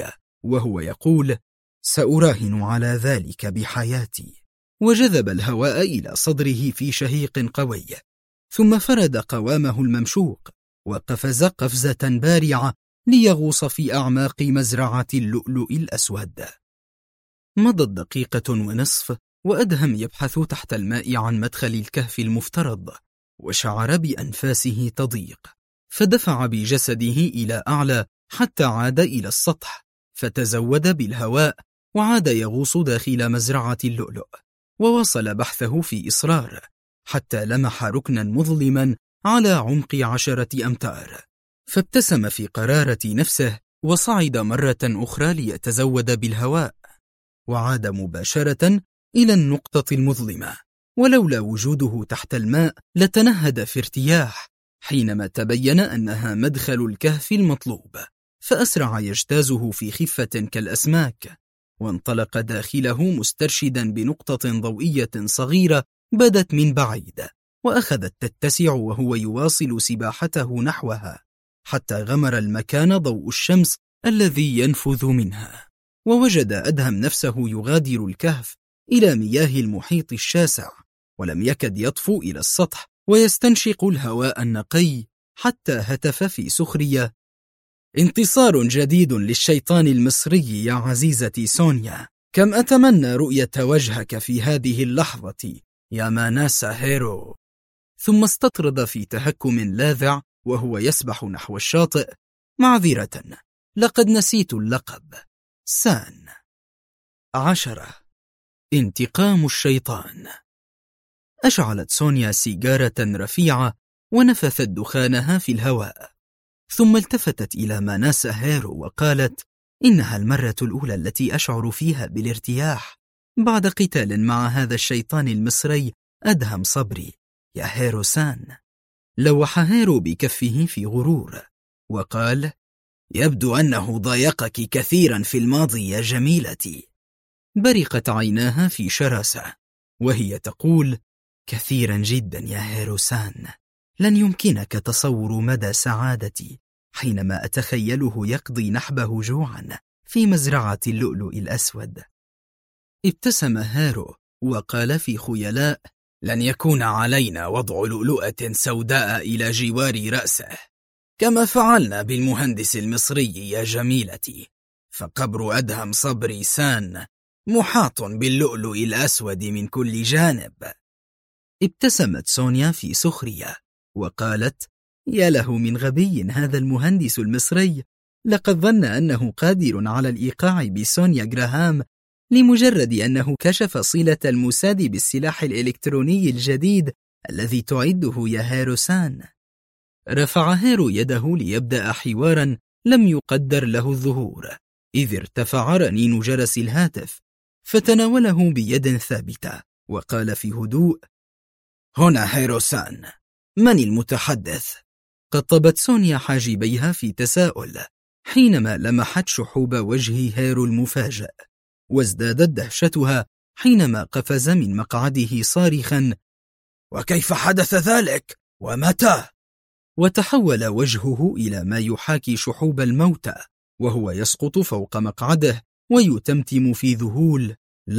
وهو يقول: سأراهن على ذلك بحياتي. وجذب الهواء إلى صدره في شهيق قوي، ثم فرد قوامه الممشوق وقفز قفزة بارعة ليغوص في أعماق مزرعة اللؤلؤ الأسود. مضت دقيقة ونصف وأدهم يبحث تحت الماء عن مدخل الكهف المفترض، وشعر بأنفاسه تضيق، فدفع بجسده إلى أعلى حتى عاد إلى السطح، فتزود بالهواء وعاد يغوص داخل مزرعة اللؤلؤ، وواصل بحثه في إصرار حتى لمح ركنا مظلما على عمق 10 أمتار، فابتسم في قرارة نفسه وصعد مرة أخرى ليتزود بالهواء، وعاد مباشرة إلى النقطة المظلمة، ولولا وجوده تحت الماء لتنهد في ارتياح حينما تبين أنها مدخل الكهف المطلوب، فأسرع يجتازه في خفة كالأسماك، وانطلق داخله مسترشدا بنقطة ضوئية صغيرة بدت من بعيد، وأخذت تتسع وهو يواصل سباحته نحوها حتى غمر المكان ضوء الشمس الذي ينفذ منها، ووجد أدهم نفسه يغادر الكهف إلى مياه المحيط الشاسع، ولم يكد يطفو إلى السطح ويستنشق الهواء النقي حتى هتف في سخرية: انتصار جديد للشيطان المصري يا عزيزتي سونيا، كم أتمنى رؤية وجهك في هذه اللحظة يا ماناسا هيرو. ثم استطرد في تهكم لاذع وهو يسبح نحو الشاطئ: معذرة، لقد نسيت اللقب. سان. 10. انتقام الشيطان. أشعلت سونيا سيجارة رفيعة ونفثت دخانها في الهواء، ثم التفتت إلى ماناسا هيرو وقالت: إنها المرة الأولى التي أشعر فيها بالارتياح بعد قتال مع هذا الشيطان المصري أدهم صبري يا هيرو سان. لوح هيرو بكفه في غرور وقال: يبدو أنه ضايقك كثيرا في الماضي يا جميلتي. برقت عيناها في شراسة وهي تقول: كثيرا جدا يا هيرو سان، لن يمكنك تصور مدى سعادتي حينما أتخيله يقضي نحبه جوعا في مزرعة اللؤلؤ الأسود. ابتسم هيرو وقال في خيلاء: لن يكون علينا وضع لؤلؤة سوداء إلى جوار رأسه كما فعلنا بالمهندس المصري يا جميلتي، فقبر أدهم صبري سان محاط باللؤلؤ الأسود من كل جانب. ابتسمت سونيا في سخرية وقالت: يا له من غبي هذا المهندس المصري، لقد ظن أنه قادر على الإيقاع بسونيا غراهام لمجرد أنه كشف صلة الموساد بالسلاح الإلكتروني الجديد الذي تعده يا هيرو سان. رفع هيرو يده ليبدأ حوارا لم يقدر له الظهور، إذ ارتفع رنين جرس الهاتف فتناوله بيد ثابتة وقال في هدوء: هنا هيرو سان، من المتحدث؟ قطبت سونيا حاجبيها في تساؤل حينما لمحت شحوب وجه هيرو المفاجئ، وازدادت دهشتها حينما قفز من مقعده صارخا: وكيف حدث ذلك؟ ومتى؟ وتحول وجهه إلى ما يحاكي شحوب الموتى وهو يسقط فوق مقعده ويتمتم في ذهول: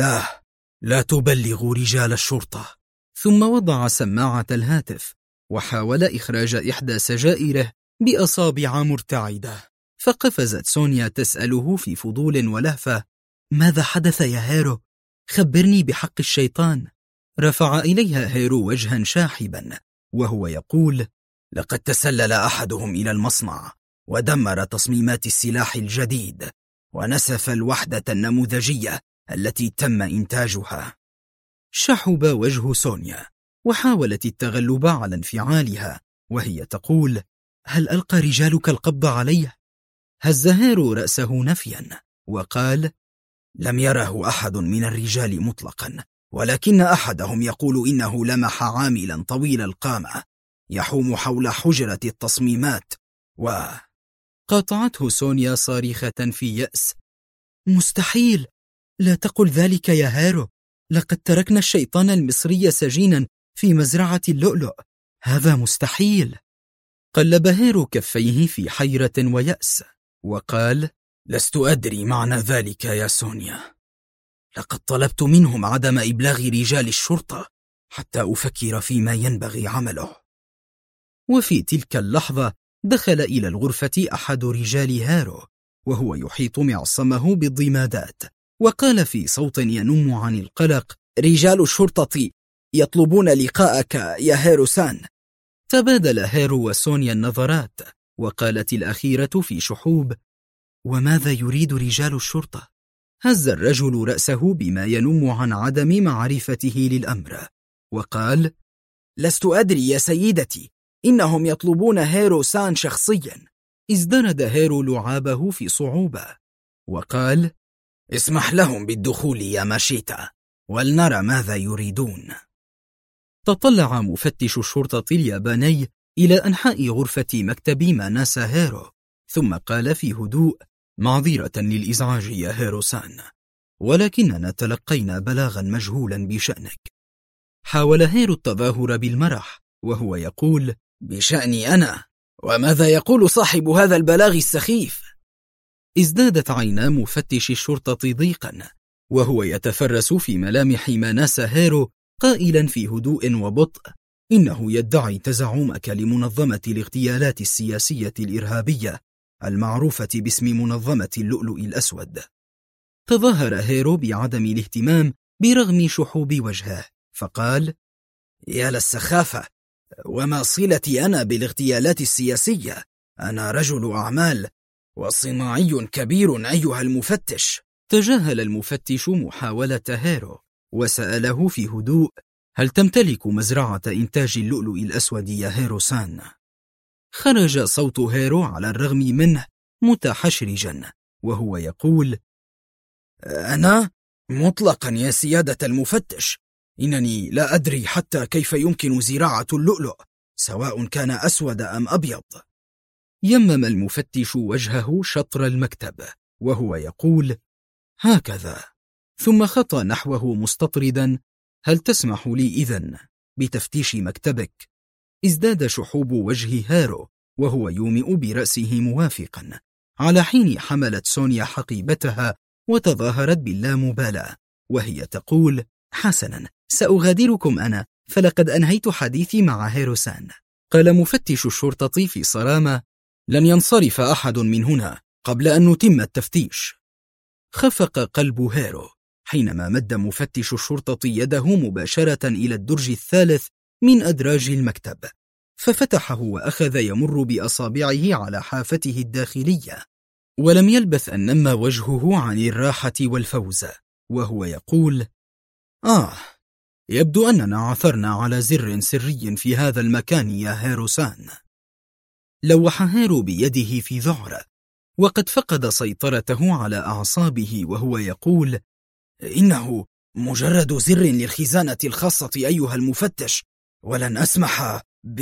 لا تبلغوا رجال الشرطة. ثم وضع سماعة الهاتف وحاول إخراج إحدى سجائره بأصابع مرتعدة، فقفزت سونيا تسأله في فضول ولهفة: ماذا حدث يا هيرو؟ خبرني بحق الشيطان. رفع إليها هيرو وجها شاحبا وهو يقول: لقد تسلل أحدهم إلى المصنع ودمر تصميمات السلاح الجديد ونسف الوحدة النموذجية التي تم إنتاجها. شحب وجه سونيا وحاولت التغلب على انفعالها وهي تقول: هل ألقى رجالك القبض عليه؟ هز هيرو رأسه نفيا وقال: لم يره أحد من الرجال مطلقا، ولكن أحدهم يقول إنه لمح عاملا طويل القامة يحوم حول حجرة التصميمات قاطعته سونيا صارخة في يأس: مستحيل، لا تقل ذلك يا هيرو، لقد تركنا الشيطان المصري سجينا في مزرعة اللؤلؤ، هذا مستحيل. قلب هيرو كفيه في حيرة ويأس وقال: لست أدري معنى ذلك يا سونيا. لقد طلبت منهم عدم إبلاغ رجال الشرطة حتى أفكر فيما ينبغي عمله. وفي تلك اللحظة دخل إلى الغرفة أحد رجال هارو وهو يحيط معصمه بالضمادات، وقال في صوت ينم عن القلق: رجال الشرطة يطلبون لقاءك يا هيرو-سان. تبادل هارو وسونيا النظرات، وقالت الأخيرة في شحوب: وماذا يريد رجال الشرطة؟ هز الرجل رأسه بما ينم عن عدم معرفته للأمر، وقال: لست أدري يا سيدتي، إنهم يطلبون هيرو-سان شخصيا. ازدرد هيرو لعابه في صعوبة وقال: اسمح لهم بالدخول يا ماشيتا، ولنرى ماذا يريدون. تطلع مفتش الشرطة الياباني إلى أنحاء غرفة مكتب ماناسا هيرو، ثم قال في هدوء: معذرة للإزعاج يا هيرو-سان، ولكننا تلقينا بلاغا مجهولا بشأنك. حاول هيرو التظاهر بالمرح وهو يقول: بشأني أنا؟ وماذا يقول صاحب هذا البلاغ السخيف؟ ازدادت عينا مفتش الشرطة ضيقا وهو يتفرس في ملامح ماناسا هيرو، قائلا في هدوء وبطء: إنه يدعي تزعمك لمنظمة الاغتيالات السياسية الإرهابية المعروفة باسم منظمة اللؤلؤ الأسود. تظاهر هيرو بعدم الاهتمام برغم شحوب وجهه، فقال: يا للسخافة، وما صلتي أنا بالاغتيالات السياسية؟ أنا رجل أعمال وصناعي كبير أيها المفتش. تجاهل المفتش محاولة هيرو وسأله في هدوء: هل تمتلك مزرعة إنتاج اللؤلؤ الأسود يا هيرو-سان؟ خرج صوت هيرو على الرغم منه متحشرجا وهو يقول: أنا؟ مطلقا يا سيادة المفتش، إنني لا أدري حتى كيف يمكن زراعة اللؤلؤ، سواء كان أسود أم أبيض. يمم المفتش وجهه شطر المكتب وهو يقول: هكذا، ثم خطى نحوه مستطردا: هل تسمح لي إذن بتفتيش مكتبك؟ ازداد شحوب وجه هارو وهو يومئ برأسه موافقا، على حين حملت سونيا حقيبتها وتظاهرت باللامبالاة وهي تقول: حسنا، سأغادركم أنا، فلقد أنهيت حديثي مع هيرو-سان. قال مفتش الشرطة في صرامة: لن ينصرف أحد من هنا قبل أن نتم التفتيش. خفق قلب هيرو حينما مد مفتش الشرطة يده مباشرة إلى الدرج الثالث من أدراج المكتب، ففتحه وأخذ يمر بأصابعه على حافته الداخلية، ولم يلبث أن نم وجهه عن الراحة والفوز وهو يقول: يبدو أننا عثرنا على زر سري في هذا المكان يا هيرو-سان. لوح هيرو بيده في ذعر وقد فقد سيطرته على أعصابه وهو يقول: إنه مجرد زر للخزانة الخاصة أيها المفتش، ولن أسمح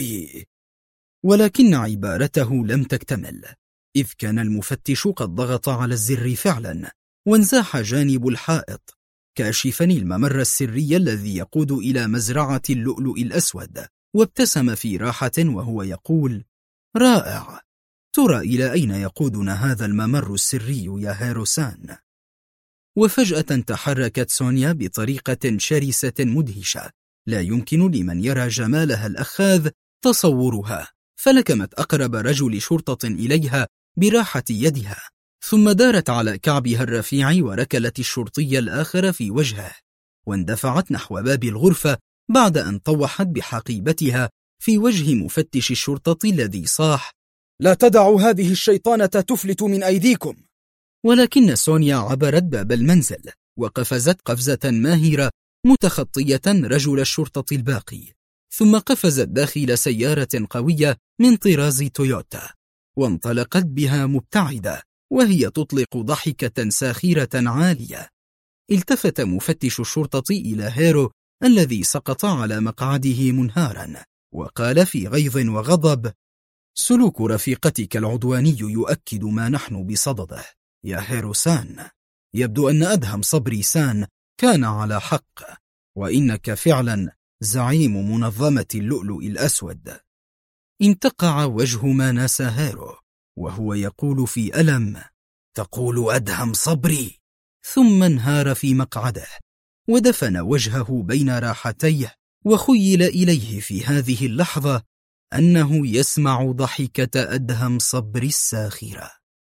ولكن عبارته لم تكتمل، إذ كان المفتش قد ضغط على الزر فعلا، وانزاح جانب الحائط كاشفا الممر السري الذي يقود إلى مزرعة اللؤلؤ الأسود، وابتسم في راحة وهو يقول: رائع، ترى إلى أين يقودنا هذا الممر السري يا هيرو-سان؟ وفجأة تحركت سونيا بطريقة شرسة مدهشة لا يمكن لمن يرى جمالها الأخاذ تصورها، فلكمت أقرب رجل شرطة إليها براحة يدها، ثم دارت على كعبها الرفيع وركلت الشرطي الآخر في وجهه، واندفعت نحو باب الغرفة بعد أن طوحت بحقيبتها في وجه مفتش الشرطة الذي صاح: لا تدعوا هذه الشيطانة تفلت من أيديكم. ولكن سونيا عبرت باب المنزل وقفزت قفزة ماهرة متخطية رجل الشرطة الباقي، ثم قفزت داخل سيارة قوية من طراز تويوتا وانطلقت بها مبتعدة وهي تطلق ضحكة ساخرة عالية. التفت مفتش الشرطة إلى هيرو الذي سقط على مقعده منهارا وقال في غيظ وغضب: سلوك رفيقتك العدواني يؤكد ما نحن بصدده يا هيرو-سان. يبدو أن أدهم صبري-سان كان على حق، وإنك فعلا زعيم منظمة اللؤلؤ الأسود. انتقع وجه ماناسا هيرو وهو يقول في ألم: تقول أدهم صبري؟ ثم انهار في مقعده ودفن وجهه بين راحتيه، وخيل إليه في هذه اللحظة أنه يسمع ضحكة أدهم صبري الساخرة.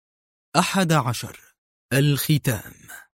11. الختام.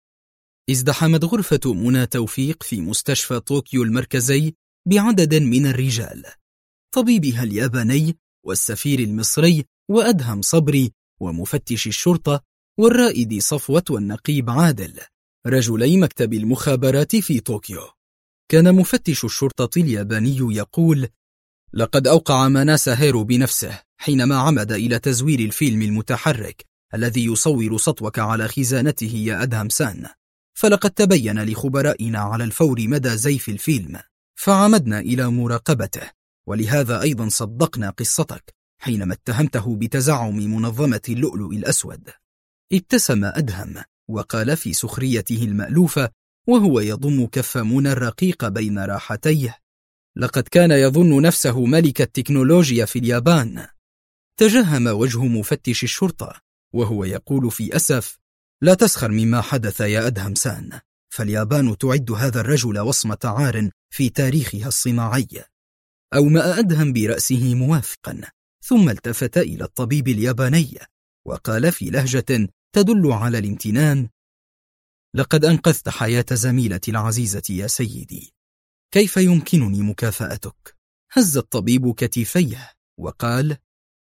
ازدحمت غرفة منى توفيق في مستشفى طوكيو المركزي بعدد من الرجال، طبيبها الياباني والسفير المصري وأدهم صبري ومفتش الشرطة والرائد صفوت والنقيب عادل، رجلي مكتب المخابرات في طوكيو. كان مفتش الشرطة الياباني يقول: لقد أوقع ماناساهيرو بنفسه حينما عمد إلى تزوير الفيلم المتحرك الذي يصور سطوك على خزانته يا أدهم سان، فلقد تبين لخبرائنا على الفور مدى زيف الفيلم، فعمدنا إلى مراقبته، ولهذا أيضا صدقنا قصتك حينما اتهمته بتزعم منظمة اللؤلؤ الأسود. ابتسم أدهم وقال في سخريته المألوفة وهو يضم كف منى الرقيق بين راحتيه: لقد كان يظن نفسه ملك التكنولوجيا في اليابان. تجهم وجه مفتش الشرطة وهو يقول في أسف: لا تسخر مما حدث يا أدهم سان، فاليابان تعد هذا الرجل وصمة عار في تاريخها الصناعي. أومأ أدهم برأسه موافقا، ثم التفت إلى الطبيب الياباني وقال في لهجة تدل على الامتنان: لقد أنقذت حياة زميلتي العزيزة يا سيدي، كيف يمكنني مكافأتك؟ هز الطبيب كتفيه وقال: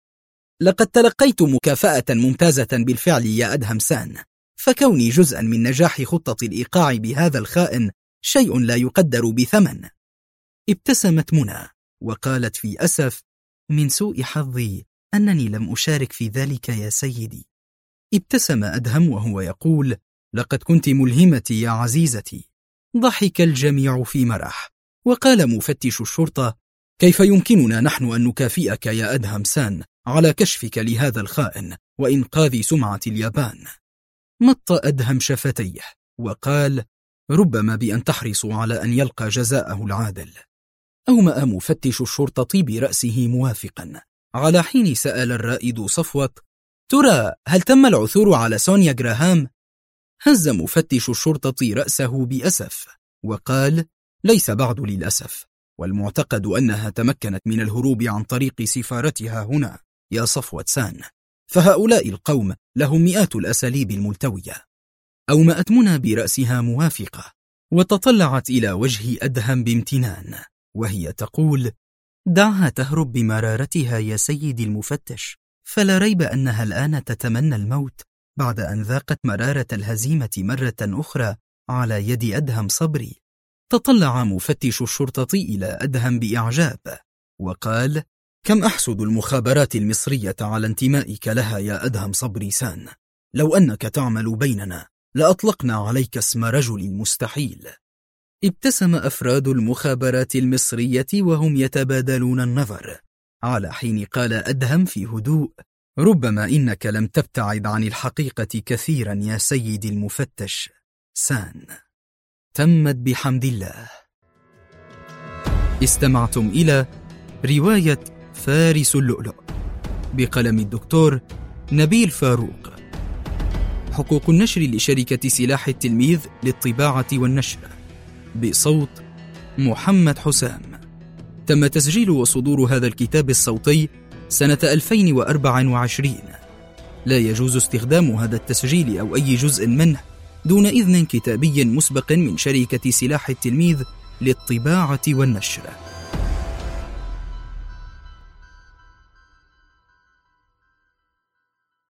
لقد تلقيت مكافأة ممتازة بالفعل يا أدهم سان، فكوني جزءا من نجاح خطة الإيقاع بهذا الخائن شيء لا يقدر بثمن. ابتسمت منى وقالت في أسف: من سوء حظي أنني لم أشارك في ذلك يا سيدي. ابتسم أدهم وهو يقول: لقد كنت ملهمتي يا عزيزتي. ضحك الجميع في مرح، وقال مفتش الشرطة: كيف يمكننا نحن أن نكافئك يا أدهم سان على كشفك لهذا الخائن وإنقاذ سمعة اليابان؟ مط أدهم شفتيه وقال: ربما بأن تحرصوا على أن يلقى جزاءه العادل. أومأ مفتش الشرطة برأسه موافقا، على حين سأل الرائد صفوت: ترى هل تم العثور على سونيا جراهام؟ هز مفتش الشرطة رأسه بأسف وقال: ليس بعد للأسف، والمعتقد أنها تمكنت من الهروب عن طريق سفارتها هنا يا صفوت سان، فهؤلاء القوم لهم مئات الأساليب الملتوية. أومأت منى برأسها موافقة، وتطلعت إلى وجه أدهم بامتنان وهي تقول: دعها تهرب بمرارتها يا سيدي المفتش، فلا ريب أنها الآن تتمنى الموت بعد أن ذاقت مرارة الهزيمة مرة أخرى على يد أدهم صبري. تطلع مفتش الشرطة إلى أدهم بإعجاب وقال: كم أحسد المخابرات المصرية على انتمائك لها يا أدهم صبري سان، لو أنك تعمل بيننا لأطلقنا عليك اسم رجل مستحيل. ابتسم أفراد المخابرات المصرية وهم يتبادلون النظر، على حين قال أدهم في هدوء: ربما إنك لم تبتعد عن الحقيقة كثيرا يا سيدي المفتش سان. تمت بحمد الله. استمعتم إلى رواية فارس اللؤلؤ بقلم الدكتور نبيل فاروق. حقوق النشر لشركة سلاح التلميذ للطباعة والنشر، بصوت محمد حسام. تم تسجيل وصدور هذا الكتاب الصوتي سنة 2024. لا يجوز استخدام هذا التسجيل أو أي جزء منه دون إذن كتابي مسبق من شركة سلاح التلميذ للطباعة والنشر.